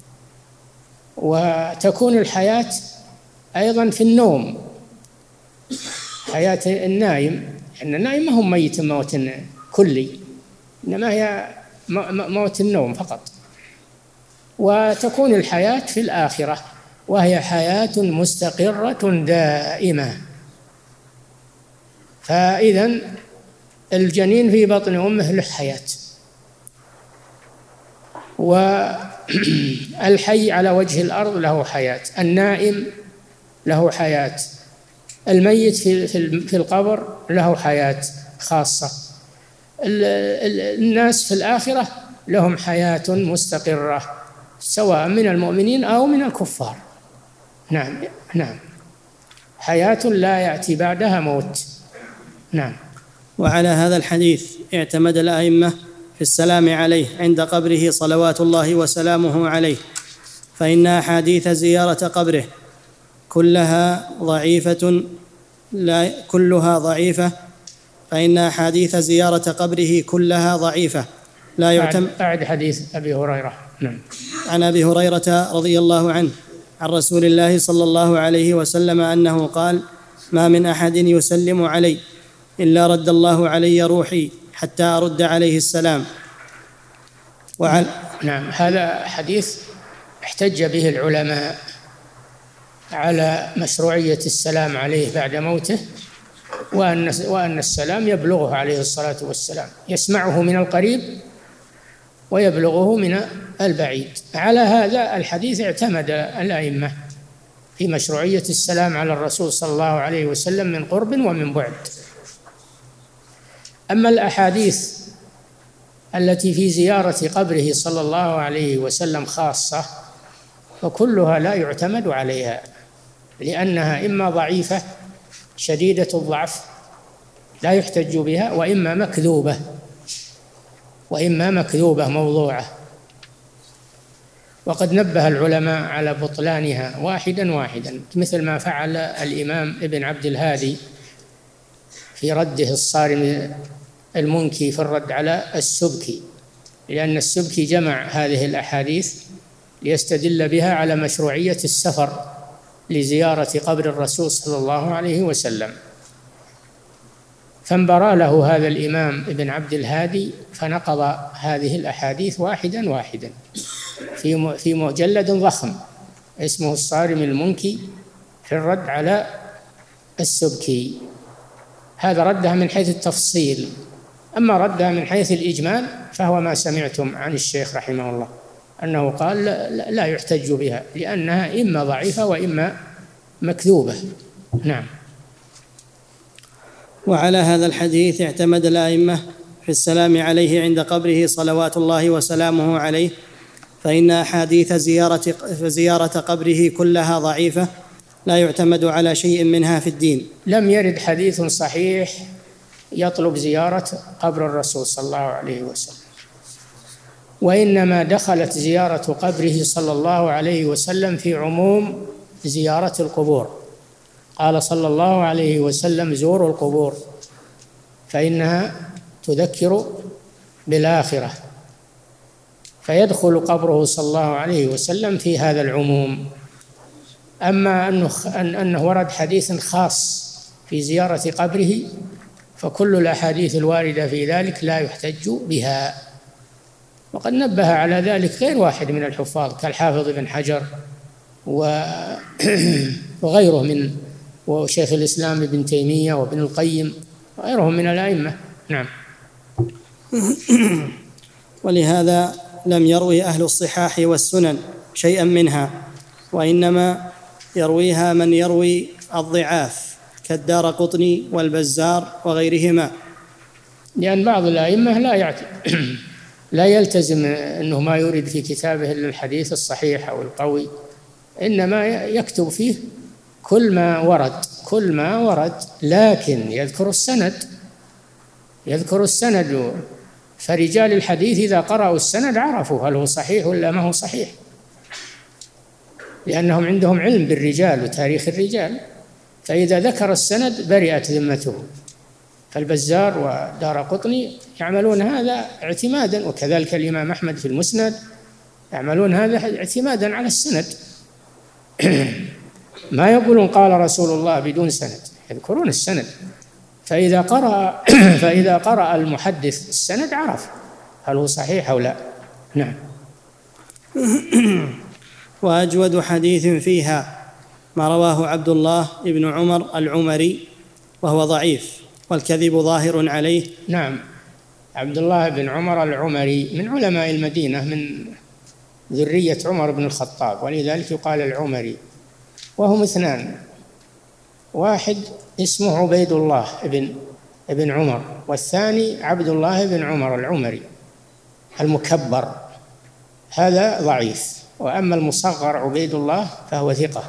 وتكون الحياة أيضا في النوم، حياة النائم، أن النائم ما هو ميت موت كلي، إنما هي موت النوم فقط. وتكون الحياة في الآخرة، وهي حياة مستقرة دائمة. فإذا الجنين في بطن أمه له حياة، والحي على وجه الأرض له حياة، النائم له حياة، الميت في القبر له حياة خاصة، الناس في الآخرة لهم حياة مستقرة سواء من المؤمنين أو من الكفار. نعم نعم، حياة لا يأتي بعدها موت. نعم. وعلى هذا الحديث اعتمد الأئمة في السلام عليه عند قبره صلوات الله وسلامه عليه، فإن أحاديث زيارة قبره كلها ضعيفة لا كلها ضعيفة فإن أحاديث زيارة قبره كلها ضعيفة لا يعتمد. أعد حديث أبي هريرة. نعم. عن أبي هريرة رضي الله عنه عن رسول الله صلى الله عليه وسلم أنه قال: ما من أحد يسلم علي إلا رد الله علي روحي حتى أرد عليه السلام. وعن نعم، هذا حديث احتج به العلماء على مشروعية السلام عليه بعد موته، وأن وأن السلام يبلغه عليه الصلاة والسلام، يسمعه من القريب ويبلغه من البعيد. على هذا الحديث اعتمد الأئمة في مشروعية السلام على الرسول صلى الله عليه وسلم من قرب ومن بعد. أما الأحاديث التي في زيارة قبره صلى الله عليه وسلم خاصة فكلها لا يعتمد عليها، لأنها إما ضعيفة شديدة الضعف لا يحتج بها، وإما مكذوبة وإما مكذوبة موضوعة. وقد نبه العلماء على بطلانها واحدا واحدا، مثل ما فعل الإمام ابن عبد الهادي في رده الصارم المنكي في الرد على السبكي، لأن السبكي جمع هذه الأحاديث ليستدل بها على مشروعية السفر لزيارة قبر الرسول صلى الله عليه وسلم، فانبرى له هذا الإمام ابن عبد الهادي فنقض هذه الأحاديث واحدا واحدا في في مجلد ضخم اسمه الصارم المنكي في الرد على السبكي. هذا ردها من حيث التفصيل، أما ردها من حيث الإجمال فهو ما سمعتم عن الشيخ رحمه الله أنه قال لا يحتج بها لأنها إما ضعيفة وإما مكذوبة. نعم. وعلى هذا الحديث اعتمد الأئمة في السلام عليه عند قبره صلوات الله وسلامه عليه، فإن أحاديث زيارة, زيارة قبره كلها ضعيفة لا يعتمد على شيء منها في الدين. لم يرد حديث صحيح يطلب زيارة قبر الرسول صلى الله عليه وسلم، وإنما دخلت زيارة قبره صلى الله عليه وسلم في عموم زيارة القبور. قال صلى الله عليه وسلم: زوروا القبور فإنها تذكر بالآخرة، فيدخل قبره صلى الله عليه وسلم في هذا العموم. أما أنه, أنه ورد حديث خاص في زيارة قبره فكل الأحاديث الواردة في ذلك لا يحتج بها. وقد نبه على ذلك غير واحد من الحفاظ كالحافظ ابن حجر وغيره من وشيخ الإسلام ابن تيمية وابن القيم وغيرهم من الأئمة. نعم. ولهذا لم يروي أهل الصحاح والسنن شيئا منها، وإنما يرويها من يروي الضعاف كالدارقطني والبزار وغيرهما، لأن بعض الأئمة لا يعتقد لا يلتزم أنه ما يريد في كتابه إلا الحديث الصحيح أو القوي، إنما يكتب فيه كل ما ورد كل ما ورد لكن يذكر السند يذكر السند فرجال الحديث إذا قرأوا السند عرفوا هل هو صحيح ولا ما هو صحيح، لأنهم عندهم علم بالرجال وتاريخ الرجال، فإذا ذكر السند برئت ذمته. فالبزار ودارقطني يعملون هذا اعتمادا، وكذلك الإمام أحمد في المسند يعملون هذا اعتمادا على السند. ما يقولون قال رسول الله بدون سند، يذكرون السند، فإذا قرأ فإذا قرأ المحدث السند عرف هل هو صحيح أو لا. نعم. وأجود حديث فيها ما رواه عبد الله بن عمر العمري وهو ضعيف والكذب ظاهر عليه. نعم، عبد الله بن عمر العمري من علماء المدينة، من ذرية عمر بن الخطاب، ولذلك يقال العمري. وهم اثنان، واحد اسمه عبيد الله بن ابن عمر، والثاني عبد الله بن عمر العمري المكبر، هذا ضعيف. وأما المصغر عبيد الله فهو ثقة،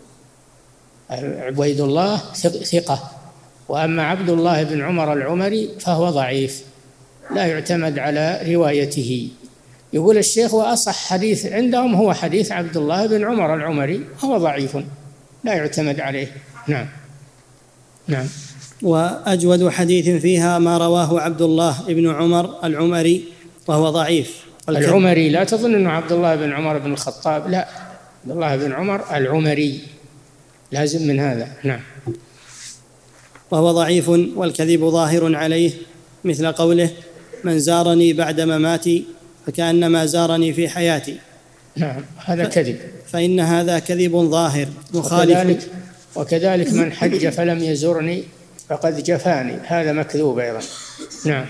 عبيد الله ثقة، وأما عبد الله بن عمر العمري فهو ضعيف لا يعتمد على روايته. يقول الشيخ: وأصح حديث عندهم هو حديث عبد الله بن عمر العمري، هو ضعيف لا يعتمد عليه. نعم نعم. وأجود حديث فيها ما رواه عبد الله بن عمر العمري وهو ضعيف. العمري لا تظن أنه عبد الله بن عمر بن الخطاب، لا، عبد الله بن عمر العمري، لازم من هذا. نعم. وهو ضعيف والكذب ظاهر عليه، مثل قوله: من زارني بعد مماتي فكأنما زارني في حياتي. نعم، هذا كذب، فإن هذا كذب ظاهر مخالف. وكذلك, وكذلك من حج فلم يزرني فقد جفاني، هذا مكذوب أيضا. نعم.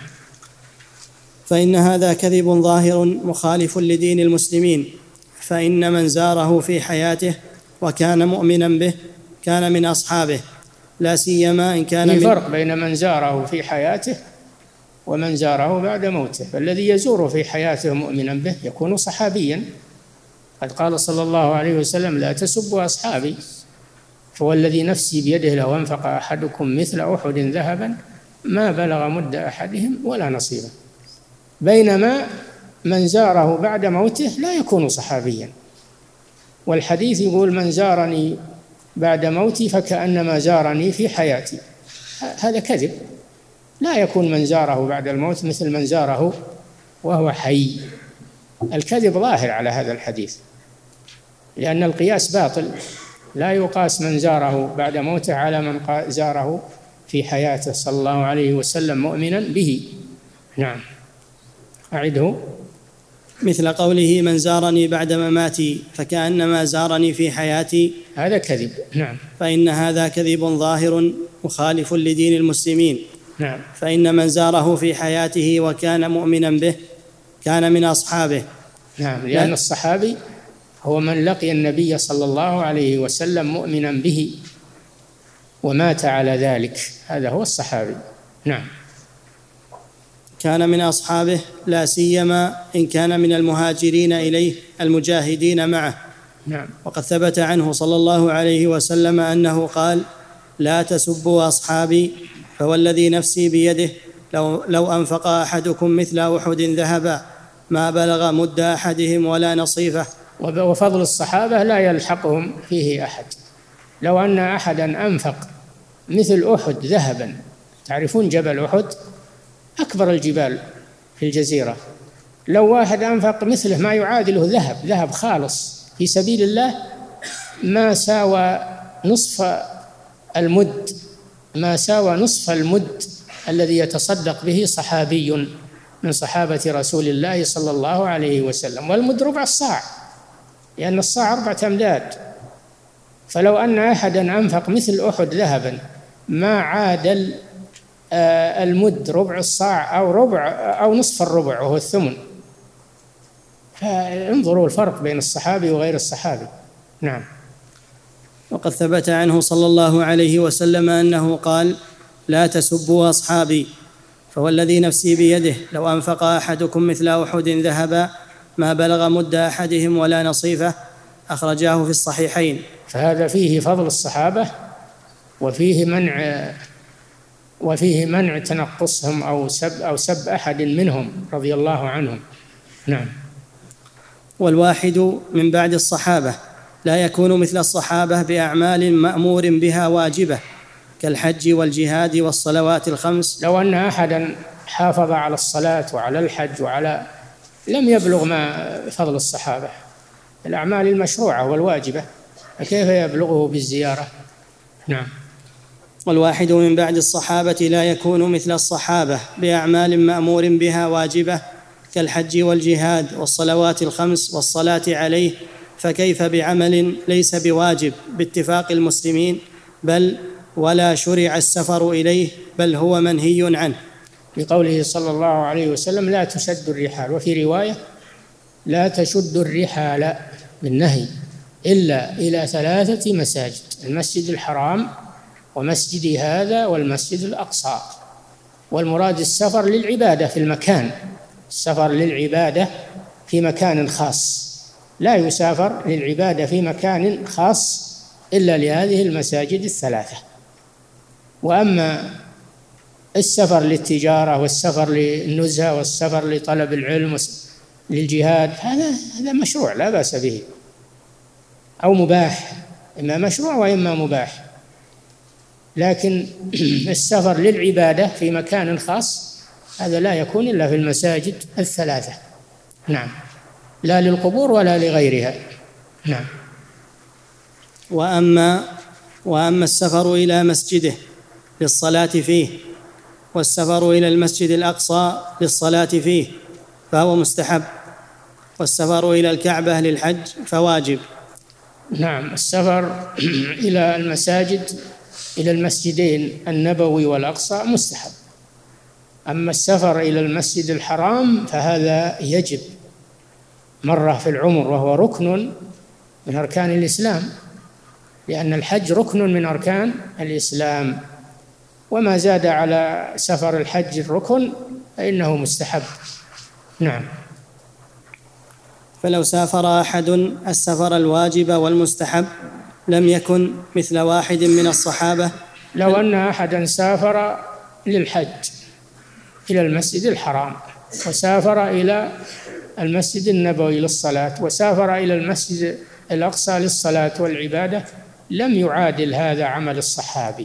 فإن هذا كذب ظاهر مخالف لدين المسلمين، فإن من زاره في حياته وكان مؤمنا به كان من أصحابه، لا سيما إن كان. في فرق بين من زاره في حياته ومن زاره بعد موته، فالذي يزور في حياته مؤمنا به يكون صحابيا. قد قال صلى الله عليه وسلم: لا تسبوا أصحابي، فوالذي نفسي بيده لو أنفق أحدكم مثل أحد ذهبا ما بلغ مد أحدهم ولا نصيبه. بينما من زاره بعد موته لا يكون صحابيا. والحديث يقول: من زارني بعد موتي فكأنما زارني في حياتي، هذا كذب. لا يكون من زاره بعد الموت مثل من زاره وهو حي. الكذب ظاهر على هذا الحديث، لأن القياس باطل. لا يقاس من زاره بعد موته على من زاره في حياته صلى الله عليه وسلم مؤمنا به. نعم. أعده: مثل قوله: من زارني بعد مماتي فكأنما زارني في حياتي، هذا كذب. نعم. فإن هذا كذب ظاهر مخالف لدين المسلمين. نعم. فإن من زاره في حياته وكان مؤمنا به كان من أصحابه. نعم، لأن الصحابي هو من لقي النبي صلى الله عليه وسلم مؤمنا به ومات على ذلك، هذا هو الصحابي. نعم. كان من أصحابه، لا سيما إن كان من المهاجرين إليه المجاهدين معه. نعم. وقد ثبت عنه صلى الله عليه وسلم أنه قال: لا تسبوا أصحابي، فوالذي نفسي بيده لو, لو أنفق أحدكم مثل أحد ذهبا ما بلغ مد أحدهم ولا نصيفه. وفضل الصحابة لا يلحقهم فيه أحد. لو أن أحدا أنفق مثل أحد ذهبا، تعرفون جبل أحد أكبر الجبال في الجزيرة، لو واحد أنفق مثله ما يعادله ذهب ذهب خالص في سبيل الله ما ساوى نصف المد ما ساوى نصف المد الذي يتصدق به صحابي من صحابة رسول الله صلى الله عليه وسلم. والمد ربع الصاع، لأن الصاع أربعة أمداد. فلو أن أحدا أنفق مثل أحد ذهبا ما عادل المد ربع الصاع أو ربع أو نصف الربع وهو الثمن. فانظروا الفرق بين الصحابي وغير الصحابي. نعم. وقد ثبت عنه صلى الله عليه وسلم أنه قال: لا تسبوا أصحابي، فوالذي نفسي بيده لو أنفق أحدكم مثل أحد ذهبا ما بلغ مد أحدهم ولا نصيفه. أخرجاه في الصحيحين. فهذا فيه فضل الصحابة، وفيه منع وفيه منع تنقصهم أو سب أو سب أحد منهم رضي الله عنهم. نعم. والواحد من بعد الصحابة لا يكون مثل الصحابة بأعمال مأمور بها واجبة كالحج والجهاد والصلوات الخمس. لو أن أحدا حافظ على الصلاة وعلى الحج وعلى لم يبلغ ما فضل الصحابة، الأعمال المشروعة والواجبة، فكيف يبلغه بالزيارة؟ نعم. والواحد من بعد الصحابة لا يكون مثل الصحابة بأعمال مأمور بها واجبة كالحج والجهاد والصلوات الخمس والصلاة عليه، فكيف بعمل ليس بواجب باتفاق المسلمين، بل ولا شرع السفر إليه، بل هو منهي عنه؟ بقوله صلى الله عليه وسلم: لا تشد الرحال، وفي رواية: لا تشد الرحال بالنهي إلا إلى ثلاثة مساجد: المسجد الحرام ومسجد هذا والمسجد الأقصى. والمراد السفر للعبادة في المكان، السفر للعبادة في مكان خاص، لا يسافر للعبادة في مكان خاص إلا لهذه المساجد الثلاثة. وأما السفر للتجارة والسفر للنزهة والسفر لطلب العلم للجهاد، هذا هذا مشروع لا بأس به، أو مباح، إما مشروع وإما مباح. لكن السفر للعبادة في مكان خاص هذا لا يكون إلا في المساجد الثلاثة. نعم، لا للقبور ولا لغيرها. نعم. وأما وأما السفر إلى مسجده للصلاة فيه والسفر إلى المسجد الأقصى للصلاة فيه فهو مستحب، والسفر إلى الكعبة للحج فواجب. نعم، السفر إلى المساجد، إلى المسجدين النبوي والأقصى مستحب. أما السفر إلى المسجد الحرام فهذا يجب مرة في العمر، وهو ركن من أركان الإسلام، لأن الحج ركن من أركان الإسلام، وما زاد على سفر الحج الركن فإنه مستحب. نعم. فلو سافر أحد السفر الواجب والمستحب لم يكن مثل واحد من الصحابة. لو أن أحدا سافر للحج إلى المسجد الحرام، وسافر إلى المسجد النبوي للصلاة، وسافر إلى المسجد الأقصى للصلاة والعبادة، لم يعادل هذا عمل الصحابي،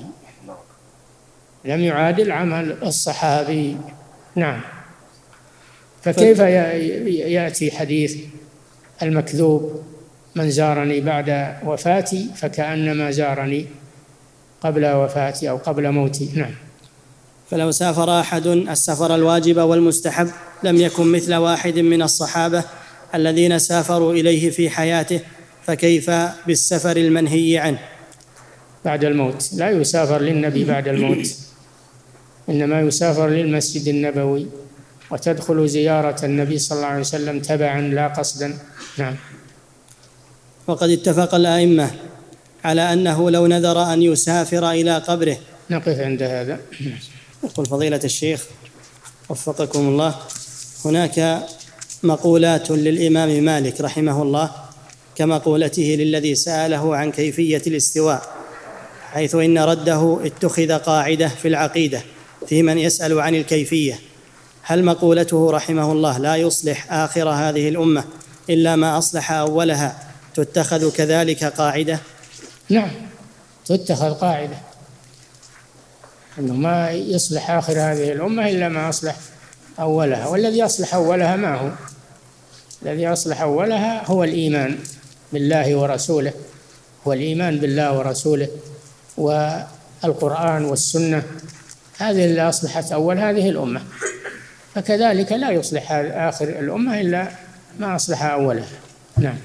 لم يعادل عمل الصحابي. نعم. فكيف يأتي حديث المكذوب: من زارني بعد وفاتي فكأنما زارني قبل وفاتي أو قبل موتي؟ نعم. فلو سافر أحد السفر الواجب والمستحب لم يكن مثل واحد من الصحابة الذين سافروا إليه في حياته، فكيف بالسفر المنهي عنه بعد الموت؟ لا يسافر للنبي بعد الموت، إنما يسافر للمسجد النبوي، وتدخل زيارة النبي صلى الله عليه وسلم تبعا لا قصدا. نعم. وقد اتفق الأئمة على أنه لو نذر أن يسافر إلى قبره. نقف عند هذا. يقول فضيلة الشيخ وفقكم الله: هناك مقولات للإمام مالك رحمه الله كمقولته للذي سأله عن كيفية الاستواء، حيث إن رده اتخذ قاعدة في العقيدة في من يسأل عن الكيفية. هل مقولته رحمه الله لا يصلح آخر هذه الأمة إلا ما أصلح أولها تتخذ كذلك قاعدة؟ نعم، تتخذ قاعدة أنه ما يصلح آخر هذه الأمة إلا ما أصلح أولها، والذي أصلح أولها ما هو؟ الذي أصلح أولها هو الإيمان بالله ورسوله، هو الإيمان بالله ورسوله والقرآن والسنة، هذه اللي أصلحت أول هذه الأمة. فكذلك لا يصلح آخر الأمة إلا ما أصلح أولها. نعم.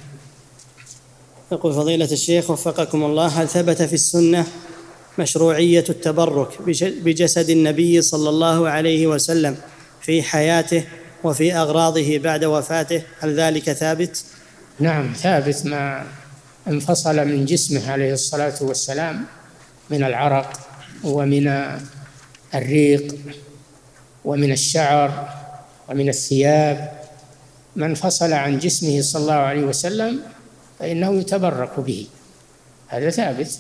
يقول فضيلة الشيخ وفقكم الله: هل ثبت في السنة مشروعية التبرك بجسد النبي صلى الله عليه وسلم في حياته وفي أغراضه بعد وفاته؟ هل ذلك ثابت؟ نعم ثابت، ما انفصل من جسمه عليه الصلاة والسلام من العرق ومن الريق ومن الشعر ومن الثياب، من انفصل عن جسمه صلى الله عليه وسلم فإنه يتبرك به، هذا ثابت.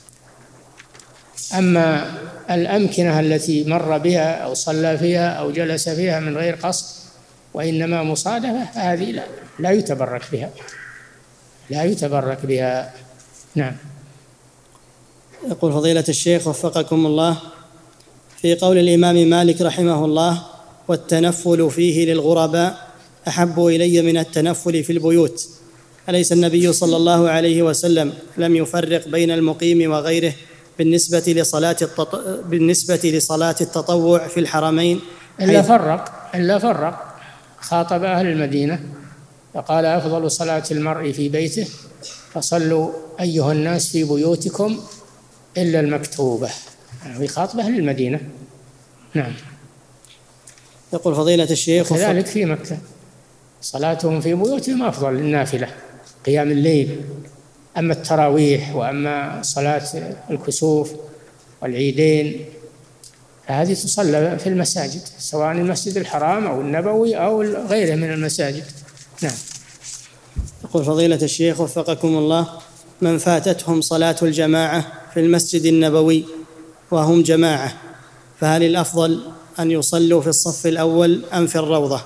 أما الأمكنة التي مر بها أو صلى فيها أو جلس فيها من غير قصد وإنما مصادفة، هذه لا, لا يتبرك بها، لا يتبرك بها. نعم. يقول فضيلة الشيخ وفقكم الله: في قول الإمام مالك رحمه الله: والتنفل فيه للغرباء أحب إلي من التنفل في البيوت، أليس النبي صلى الله عليه وسلم لم يفرق بين المقيم وغيره بالنسبة لصلاة بالنسبة لصلاة التطوع في الحرمين؟ إلا فرق إلا فرق خاطب أهل المدينة فقال أفضل صلاة المرء في بيته فصلوا أيها الناس في بيوتكم إلا المكتوبة. يخاطب أهل المدينة. نعم. يقول فضيلة الشيخ كذلك في مكة صلاتهم في بيوتهم أفضل للنافلة قيام الليل. أما التراويح وأما صلاة الكسوف والعيدين فهذه تصلى في المساجد سواء المسجد الحرام أو النبوي أو غيره من المساجد. نعم. يقول فضيلة الشيخ وفقكم الله من فاتتهم صلاة الجماعة في المسجد النبوي وهم جماعة فهل الأفضل أن يصلوا في الصف الأول أم في الروضة؟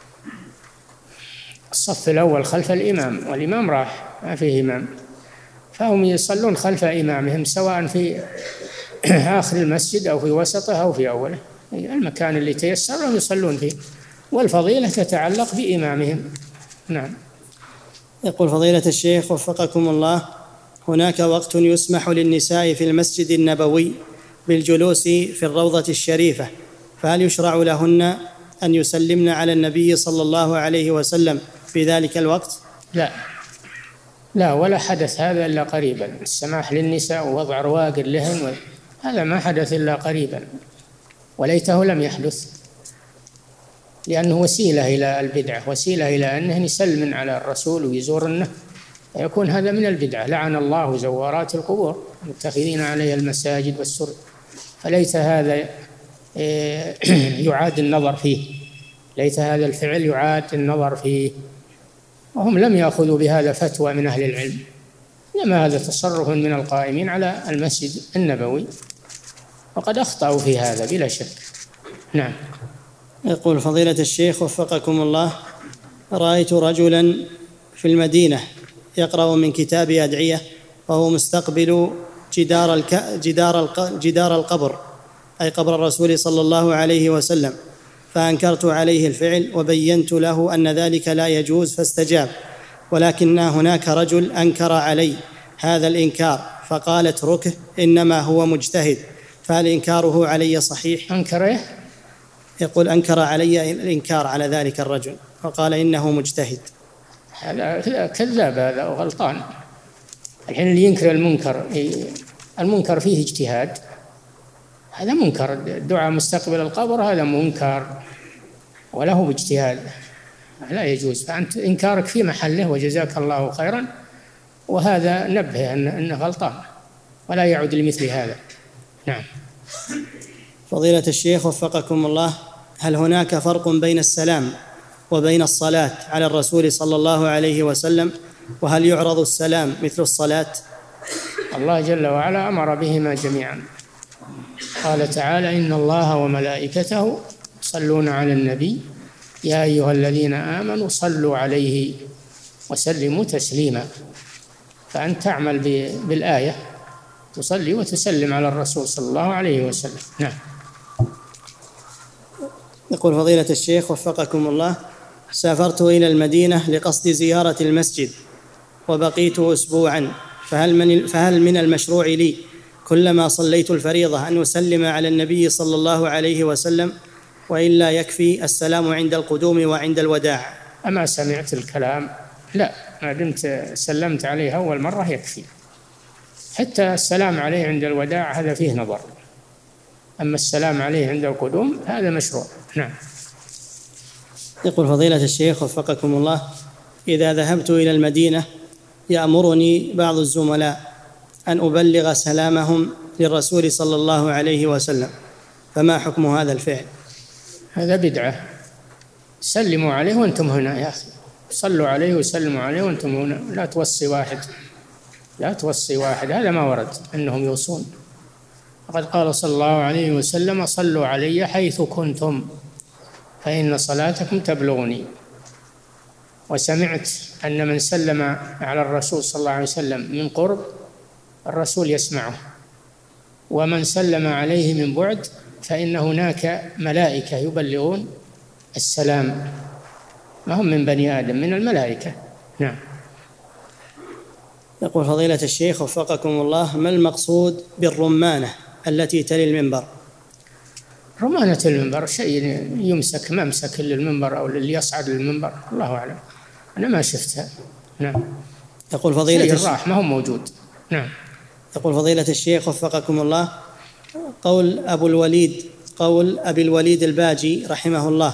الصف الأول خلف الإمام والإمام راح ما فيه إمام فهم يصلون خلف إمامهم سواء في آخر المسجد أو في وسطه أو في أوله المكان اللي تيسر لهم يصلون فيه والفضيلة تتعلق بإمامهم. نعم. يقول فضيلة الشيخ وفقكم الله هناك وقت يسمح للنساء في المسجد النبوي بالجلوس في الروضة الشريفة فهل يشرع لهن أن يسلمن على النبي صلى الله عليه وسلم في ذلك الوقت؟ لا لا ولا حدث هذا إلا قريبا. السماح للنساء ووضع رواق لهن هذا ما حدث إلا قريبا وليته لم يحدث لأنه وسيلة إلى البدعة وسيلة إلى أنه يسلم على الرسول ويزورنه يكون هذا من البدعة. لعن الله زوارات القبور متخذين عليها المساجد والسرج فليس هذا يعاد النظر فيه ليس هذا الفعل يعاد النظر فيه وهم لم يأخذوا بهذا فتوى من أهل العلم إنما هذا تصرف من القائمين على المسجد النبوي وقد أخطأوا في هذا بلا شك. نعم. يقول فضيلة الشيخ وفقكم الله رأيت رجلا في المدينة يقرأ من كتاب أدعية وهو مستقبل جدار الك... جدار الق... جدار القبر أي قبر الرسول صلى الله عليه وسلم فأنكرت عليه الفعل وبينت له أن ذلك لا يجوز فاستجاب ولكن هناك رجل أنكر علي هذا الإنكار فقال اتركه إنما هو مجتهد فهل إنكاره علي صحيح؟ أنكره؟ يقول أنكر علي الإنكار على ذلك الرجل وقال إنه مجتهد. هذا كذاب هذا وغلطان. الحين اللي ينكر المنكر المنكر فيه اجتهاد هذا منكر. الدعاء مستقبل القبر هذا منكر وله باجتهاد لا يجوز. فأنت إنكارك في محله وجزاك الله خيرا وهذا نبه أنه غلطان ولا يعود لمثل هذا. نعم. فضيلة الشيخ وفقكم الله هل هناك فرق بين السلام وبين الصلاة على الرسول صلى الله عليه وسلم وهل يعرض السلام مثل الصلاة؟ الله جل وعلا أمر بهما جميعا قال تعالى إن الله وملائكته يصلون على النبي يا أيها الذين آمنوا صلوا عليه وسلموا تسليما. فأنت تعمل بالآية تصلي وتسلم على الرسول صلى الله عليه وسلم. نعم. يقول فضيلة الشيخ وفقكم الله سافرت إلى المدينة لقصد زيارة المسجد وبقيت أسبوعا فهل من, فهل من المشروع لي كلما صليت الفريضة أن أسلم على النبي صلى الله عليه وسلم وإلا يكفي السلام عند القدوم وعند الوداع؟ أما سمعت الكلام لا ما دمت سلمت عليه أول مرة يكفي حتى السلام عليه عند الوداع هذا فيه نظر أما السلام عليه عند القدوم هذا مشروع. نعم. يقول فضيلة الشيخ وفقكم الله إذا ذهبت إلى المدينة يأمرني بعض الزملاء أن أبلغ سلامهم للرسول صلى الله عليه وسلم فما حكم هذا الفعل؟ هذا بدعة. سلموا عليه وأنتم هنا يا أخي صلوا عليه وسلموا عليه وأنتم هنا لا توصي واحد لا توصي واحد هذا ما ورد أنهم يوصون. وقد قال صلى الله عليه وسلم صلوا علي حيث كنتم فإن صلاتكم تبلغني. وسمعت أن من سلم على الرسول صلى الله عليه وسلم من قرب الرسول يسمعه ومن سلم عليه من بعد فإن هناك ملائكة يبلغون السلام ما هم من بني آدم من الملائكة. نعم. يقول فضيلة الشيخ وفقكم الله ما المقصود بالرمانة التي تلي المنبر؟ رمانة المنبر شيء يمسك ممسك للمنبر أو اللي يصعد للمنبر، الله أعلم، أنا ما شفتها. نعم. يقول فضيلة الراح ما هو موجود. نعم. يقول فضيلة الشيخ وفقكم الله، قول أبو الوليد قول أبي الوليد الباجي رحمه الله: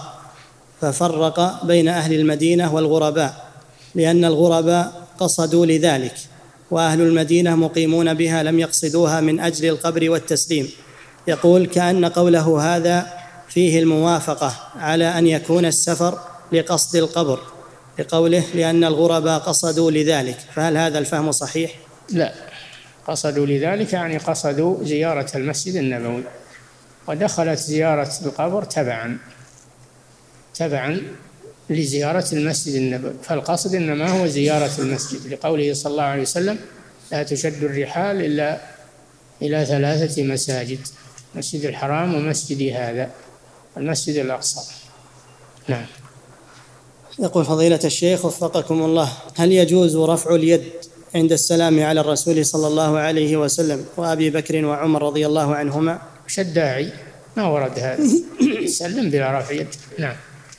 ففرق بين أهل المدينة والغرباء لأن الغرباء قصدوا لذلك، وأهل المدينة مقيمون بها لم يقصدوها من أجل القبر والتسليم. يقول كأن قوله هذا فيه الموافقة على أن يكون السفر لقصد القبر، لقوله لأن الغرباء قصدوا لذلك، فهل هذا الفهم صحيح؟ لا، قصدوا لذلك يعني قصدوا زيارة المسجد النبوي، ودخلت زيارة القبر تبعا تبعا لزيارة المسجد النبوي، فالقصد إنما هو زيارة المسجد، لقوله صلى الله عليه وسلم: لا تشد الرحال إلا إلى ثلاثة مساجد: مسجد الحرام ومسجد هذا المسجد الأقصى. نعم. يقول فضيلة الشيخ وفقكم الله: هل يجوز رفع اليد عند السلام على الرسول صلى الله عليه وسلم وأبي بكر وعمر رضي الله عنهما؟ وش الداعي؟ ما ورد هذا. سلم بلا رفع يد. نعم.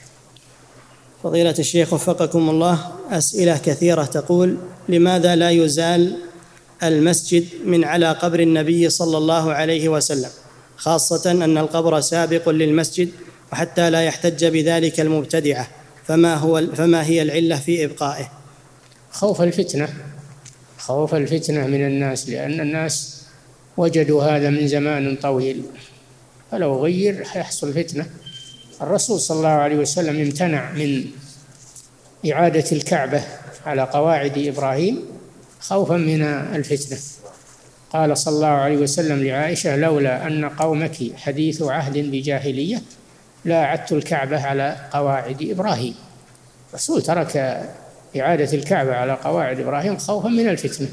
فضيلة الشيخ وفقكم الله، أسئلة كثيرة تقول: لماذا لا يزال المسجد من على قبر النبي صلى الله عليه وسلم، خاصة أن القبر سابق للمسجد، وحتى لا يحتج بذلك المبتدعة، فما هو فما هي العلة في إبقائه؟ خوف الفتنة خوف الفتنة من الناس، لأن الناس وجدوا هذا من زمان طويل، فلو غير حيحصل فتنة. الرسول صلى الله عليه وسلم امتنع من إعادة الكعبة على قواعد إبراهيم خوفا من الفتنة. قال صلى الله عليه وسلم لعائشة: لولا أن قومك حديث عهد بجاهلية لا أعدت الكعبة على قواعد إبراهيم. الرسول ترك إعادة الكعبة على قواعد إبراهيم خوفا من الفتنة،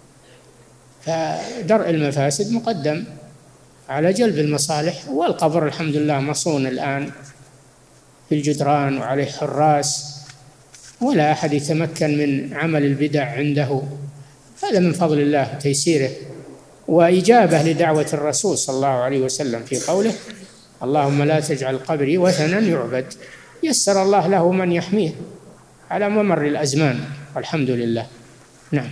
فدرء المفاسد مقدم على جلب المصالح. والقبر الحمد لله مصون الآن في الجدران وعليه حراس، ولا أحد يتمكن من عمل البدع عنده، هذا من فضل الله وتيسيره وإجابة لدعوة الرسول صلى الله عليه وسلم في قوله: اللهم لا تجعل قبري وثنا يعبد. يسر الله له من يحميه على ممر الأزمان، والحمد لله. نعم.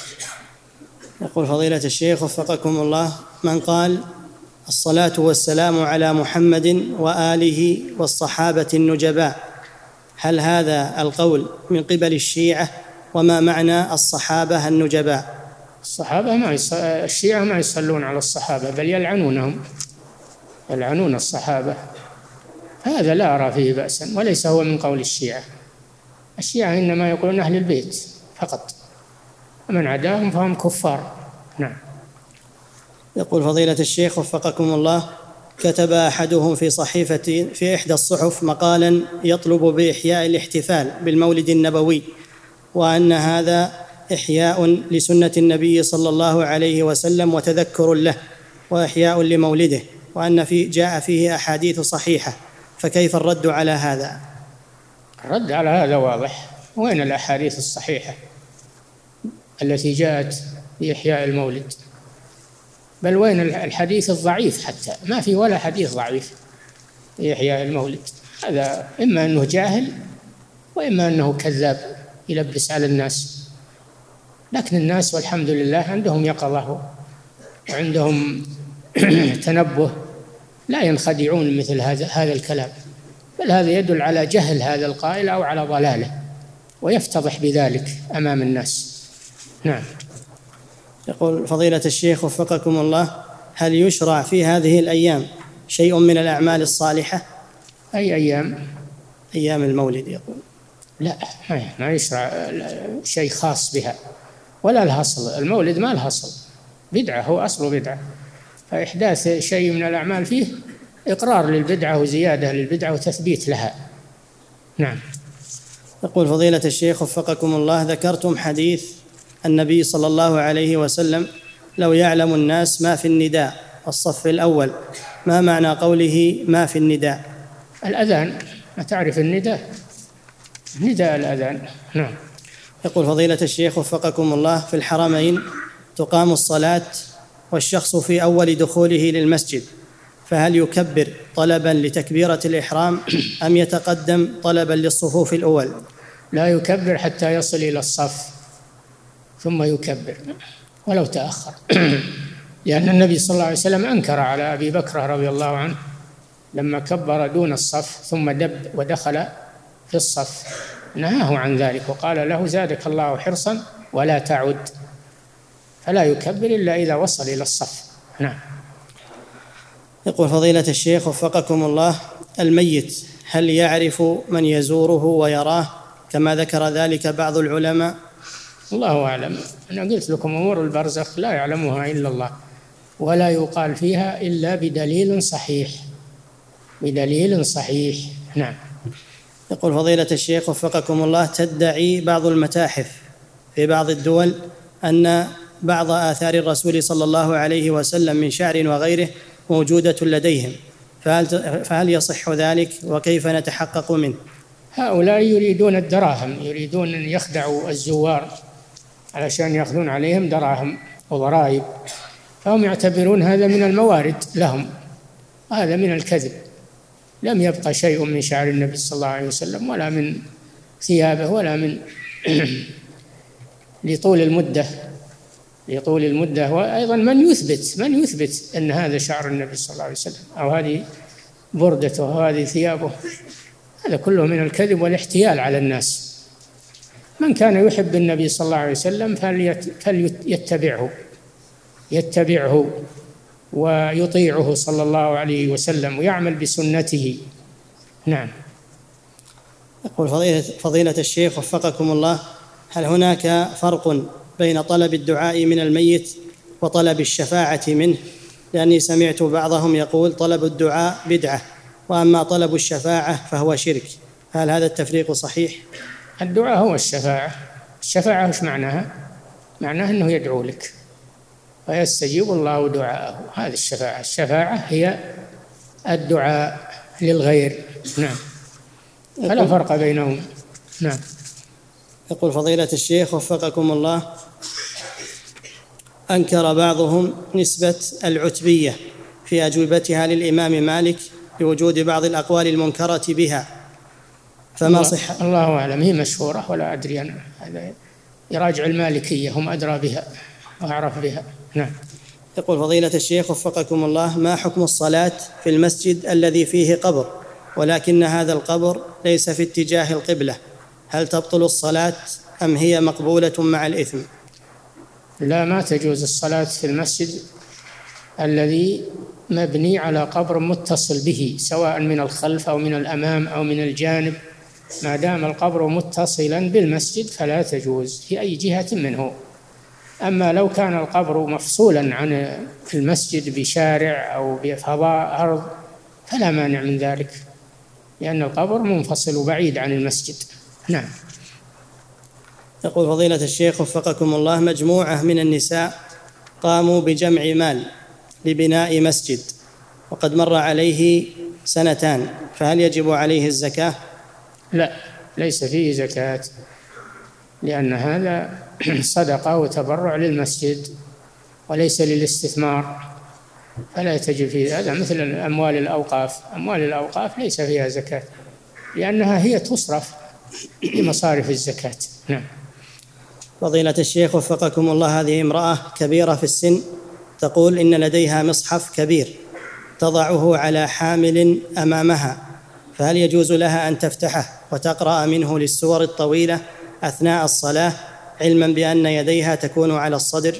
يقول فضيلة الشيخ وفقكم الله: من قال الصلاة والسلام على محمد وآله والصحابة النجباء، هل هذا القول من قبل الشيعة؟ وما معنى الصحابة النجباء؟ الصحابة ما يص... الشيعة ما يصلون على الصحابة، بل يلعنونهم، يلعنون الصحابة. هذا لا أرى فيه بأسا، وليس هو من قول الشيعة. الشيعة إنما يقولون أهل البيت فقط، ومن عداهم فهم كفار. نعم. يقول فضيلة الشيخ وفقكم الله: كتب أحدهم في صحيفة في إحدى الصحف مقالا يطلب بإحياء الاحتفال بالمولد النبوي، وأن هذا إحياء لسنة النبي صلى الله عليه وسلم وتذكر له وإحياء لمولده، وأن في جاء فيه أحاديث صحيحة، فكيف الرد على هذا؟ الرد على هذا واضح. وين الأحاديث الصحيحة التي جاءت بإحياء المولد؟ بل وين الحديث الضعيف؟ حتى ما في ولا حديث ضعيف في إحياء المولد. هذا إما أنه جاهل وإما أنه كذاب يلبس على الناس. لكن الناس والحمد لله عندهم يقظة وعندهم تنبه، لا ينخدعون مثل هذا هذا الكلام، بل هذا يدل على جهل هذا القائل أو على ضلاله، ويفتضح بذلك أمام الناس. نعم. يقول فضيلة الشيخ وفقكم الله: هل يشرع في هذه الأيام شيء من الأعمال الصالحة؟ أي أيام؟ أيام المولد. يقول لا، ما يشرع شيء خاص بها، ولا الهصل. المولد ما الهصل، بدعة، هو أصله بدعة، فإحداث شيء من الأعمال فيه إقرار للبدعة وزيادة للبدعة وتثبيت لها. نعم. يقول فضيلة الشيخ وفقكم الله: ذكرتم حديث النبي صلى الله عليه وسلم: لو يعلم الناس ما في النداء الصف الأول، ما معنى قوله ما في النداء؟ الأذان. ما تعرف النداء؟ نداء الأذان. نعم. يقول فضيلة الشيخ وفقكم الله: في الحرمين تقام الصلاة والشخص في أول دخوله للمسجد، فهل يكبر طلبا لتكبيرة الإحرام أم يتقدم طلبا للصفوف الأول؟ لا يكبر حتى يصل إلى الصف ثم يكبر ولو تأخر لأن النبي صلى الله عليه وسلم أنكر على أبي بكر رضي الله عنه لما كبر دون الصف ثم دب ودخل في الصف، نهاه عن ذلك وقال له زادك الله حرصا ولا تعد، فلا يكبر إلا إذا وصل إلى الصف. نعم. يقول فضيلة الشيخ وفقكم الله، الميت هل يعرف من يزوره ويراه كما ذكر ذلك بعض العلماء؟ الله أعلم. أنا قلت لكم أمور البرزخ لا يعلمها إلا الله، ولا يقال فيها إلا بدليل صحيح، بدليل صحيح. نعم. يقول فضيلة الشيخ وفقكم الله، تدعي بعض المتاحف في بعض الدول أن بعض آثار الرسول صلى الله عليه وسلم من شعر وغيره موجودة لديهم، فهل, فهل يصح ذلك وكيف نتحقق منه؟ هؤلاء يريدون الدراهم، يريدون أن يخدعوا الزوار علشان يأخذون عليهم دراهم وضرائب، فهم يعتبرون هذا من الموارد لهم، هذا من الكذب. لم يبقى شيء من شعر النبي صلى الله عليه وسلم ولا من ثيابه ولا من لطول المدة لطول المدة وأيضا من يثبت من يثبت أن هذا شعر النبي صلى الله عليه وسلم أو هذه بردته أو هذه ثيابه، هذا كله من الكذب والاحتيال على الناس. من كان يحب النبي صلى الله عليه وسلم فليتبعه يتبعه ويطيعه صلى الله عليه وسلم ويعمل بسنته. نعم. يقول فضيلة, فضيلة الشيخ وفقكم الله، هل هناك فرق بين طلب الدعاء من الميت وطلب الشفاعة منه؟ لأني سمعت بعضهم يقول طلب الدعاء بدعة وأما طلب الشفاعة فهو شرك، هل هذا التفريق صحيح؟ الدعاء هو الشفاعة. الشفاعة وش معناها؟ معناها أنه يدعو لك ويستجيب الله دعاءه، هذه الشفاعة. الشفاعة هي الدعاء للغير. نعم. فلا فرق بينهم. نعم. يقول فضيلة الشيخ وفقكم الله، أنكر بعضهم نسبة العتبية في أجوبتها للإمام مالك بوجود بعض الأقوال المنكرة بها، فما صح؟ الله أعلم، هي مشهورة ولا أدري أنا، هذا يراجع المالكية، هم أدرى بها وأعرف بها. نعم. يقول فضيلة الشيخ وفقكم الله، ما حكم الصلاة في المسجد الذي فيه قبر ولكن هذا القبر ليس في اتجاه القبلة، هل تبطل الصلاة أم هي مقبولة مع الإثم؟ لا، ما تجوز الصلاة في المسجد الذي مبني على قبر متصل به، سواء من الخلف أو من الأمام أو من الجانب، ما دام القبر متصلا بالمسجد فلا تجوز في أي جهة منه. أما لو كان القبر مفصولا عن المسجد بشارع أو بفضاء أرض فلا مانع من ذلك، لأن القبر منفصل وبعيد عن المسجد. نعم. يقول فضيلة الشيخ وفقكم الله، مجموعة من النساء قاموا بجمع مال لبناء مسجد وقد مر عليه سنتان، فهل يجب عليه الزكاة؟ لا، ليس فيه زكاة، لأن هذا صدقة وتبرع للمسجد وليس للاستثمار، فلا تجب فيه. هذا مثل أموال الأوقاف، أموال الأوقاف ليس فيها زكاة لأنها هي تصرف لمصارف الزكاة. نعم. فضيلة الشيخ وفقكم الله، هذه امرأة كبيرة في السن تقول إن لديها مصحف كبير تضعه على حامل أمامها، فهل يجوز لها أن تفتحه وتقرأ منه للسور الطويلة أثناء الصلاة علما بأن يديها تكون على الصدر؟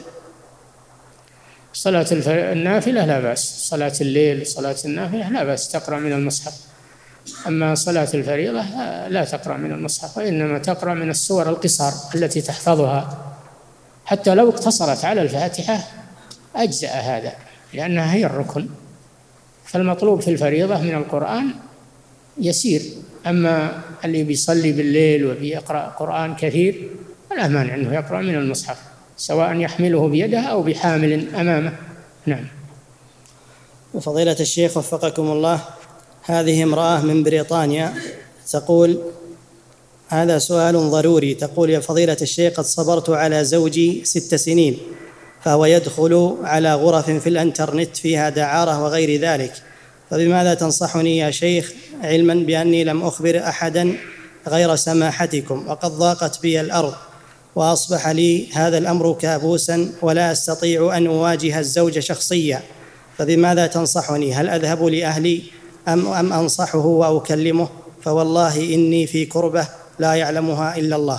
صلاة النافلة لا بأس، صلاة الليل صلاة النافلة لا بأس تقرأ من المصحف، أما صلاة الفريضة لا تقرأ من المصحف، وإنما تقرأ من السور القصار التي تحفظها، حتى لو اقتصرت على الفاتحة أجزأ هذا لأنها هي الركن. فالمطلوب في الفريضة من القرآن يسير، أما اللي بيصلي بالليل وبيقرأ قرآن كثير فلا مانع أنه يقرأ من المصحف، سواء يحمله بيده أو بحامل أمامه. نعم. وفضيلة الشيخ وفقكم الله، هذه امرأة من بريطانيا تقول، هذا سؤال ضروري، تقول: يا فضيلة الشيخ، قد صبرت على زوجي ست سنين فهو يدخل على غرف في الانترنت فيها دعارة وغير ذلك، فبماذا تنصحني يا شيخ، علما بأني لم أخبر أحدا غير سماحتكم وقد ضاقت بي الأرض وأصبح لي هذا الأمر كابوسا ولا أستطيع أن أواجه الزوج شخصيا، فبماذا تنصحني؟ هل أذهب لأهلي أم, أم أنصحه وأكلمه؟ فوالله إني في كربة لا يعلمها إلا الله.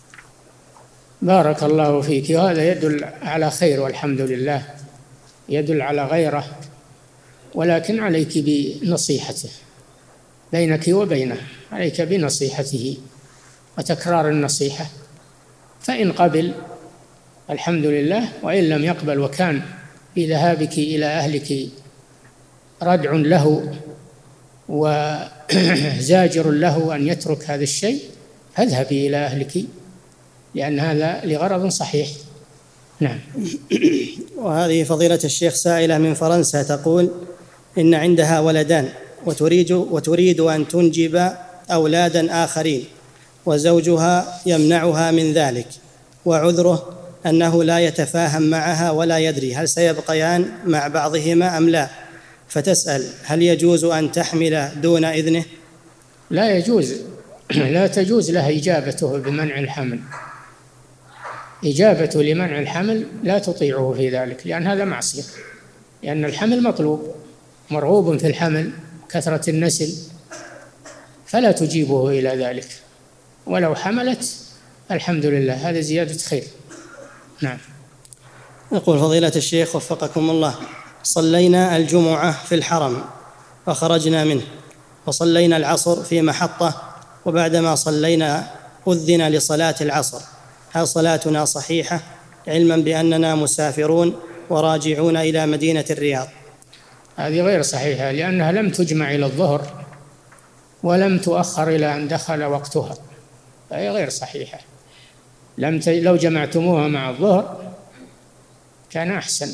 بارك الله فيك. وهذا يدل على خير والحمد لله، يدل على غيره، ولكن عليك بنصيحته بينك وبينه، عليك بنصيحته وتكرار النصيحة، فإن قبل الحمد لله، وإن لم يقبل وكان بذهابك إلى أهلك ردع له وزاجر له أن يترك هذا الشيء، فاذهبي إلى أهلك، لأن هذا لغرض صحيح. نعم. وهذه فضيلة الشيخ سائلة من فرنسا تقول إن عندها ولدان وتريد, وتريد أن تنجب أولادا آخرين، وزوجها يمنعها من ذلك، وعذره أنه لا يتفاهم معها ولا يدري هل سيبقيان مع بعضهما أم لا، فتسأل هل يجوز أن تحمل دون إذنه؟ لا يجوز، لا تجوز لها إجابته بمنع الحمل، إجابته لمنع الحمل لا تطيعه في ذلك، لأن هذا معصية، لأن الحمل مطلوب، مرغوب في الحمل، كثرة النسل، فلا تجيبه إلى ذلك، ولو حملت الحمد لله، هذا زيادة خير. نعم. يقول فضيلة الشيخ وفقكم الله، صلينا الجمعة في الحرم وخرجنا منه، وصلينا العصر في محطة، وبعدما صلينا أذن لصلاة العصر، هل صلاتنا صحيحة علما بأننا مسافرون وراجعون إلى مدينة الرياض؟ هذه غير صحيحة، لأنها لم تجمع إلى الظهر ولم تؤخر إلى أن دخل وقتها، فهي غير صحيحة. لم ت... لو جمعتموها مع الظهر كان أحسن،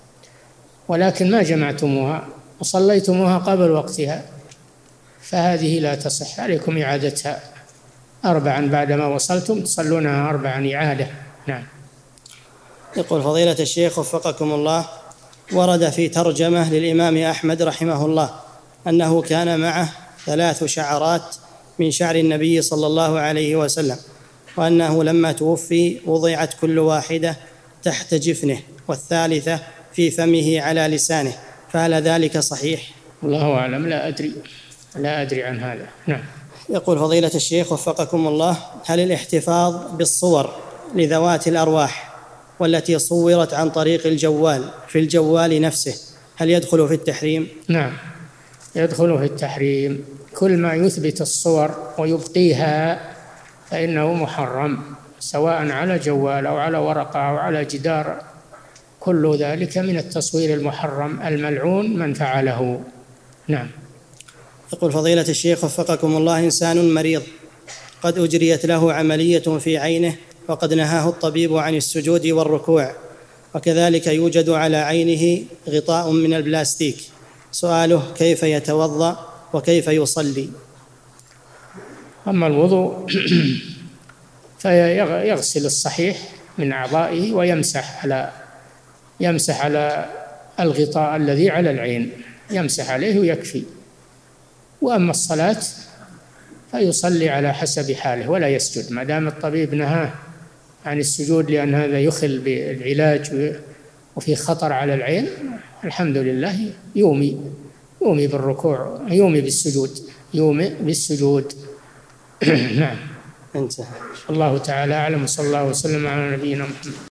ولكن ما جمعتموها وصليتموها قبل وقتها، فهذه لا تصح، عليكم إعادتها أربعا بعدما وصلتم، تصلونها أربعا إعادة. نعم. يقول فضيلة الشيخ وفقكم الله، ورد في ترجمة للإمام أحمد رحمه الله أنه كان معه ثلاث شعرات من شعر النبي صلى الله عليه وسلم، وأنه لما توفي وضعت كل واحدة تحت جفنه والثالثة في فمه على لسانه، فهل ذلك صحيح؟ الله أعلم، لا أدري لا أدري عن هذا. نعم. يقول فضيلة الشيخ وفقكم الله، هل الاحتفاظ بالصور لذوات الأرواح والتي صورت عن طريق الجوال في الجوال نفسه هل يدخل في التحريم؟ نعم، يدخل في التحريم، كل ما يثبت الصور ويبقيها فإنه محرم، سواء على جوال أو على ورقة أو على جدار، كل ذلك من التصوير المحرم الملعون من فعله. نعم. يقول فضيلة الشيخ وفقكم الله، إنسان مريض قد أجريت له عملية في عينه وقد نهاه الطبيب عن السجود والركوع، وكذلك يوجد على عينه غطاء من البلاستيك، سؤاله كيف يتوضأ وكيف يصلي؟ أما الوضوء فيغسل الصحيح من أعضائه ويمسح على يمسح على الغطاء الذي على العين، يمسح عليه ويكفي. وأما الصلاة فيصلي على حسب حاله ولا يسجد، ما دام الطبيب نهاه عن السجود لأن هذا يخل بالعلاج وفي خطر على العين، الحمد لله يومي يومي بالركوع، يومي بالسجود، يومي بالسجود. نعم. انتهى. الله تعالى أعلم، صلى الله وسلم على نبينا محمد.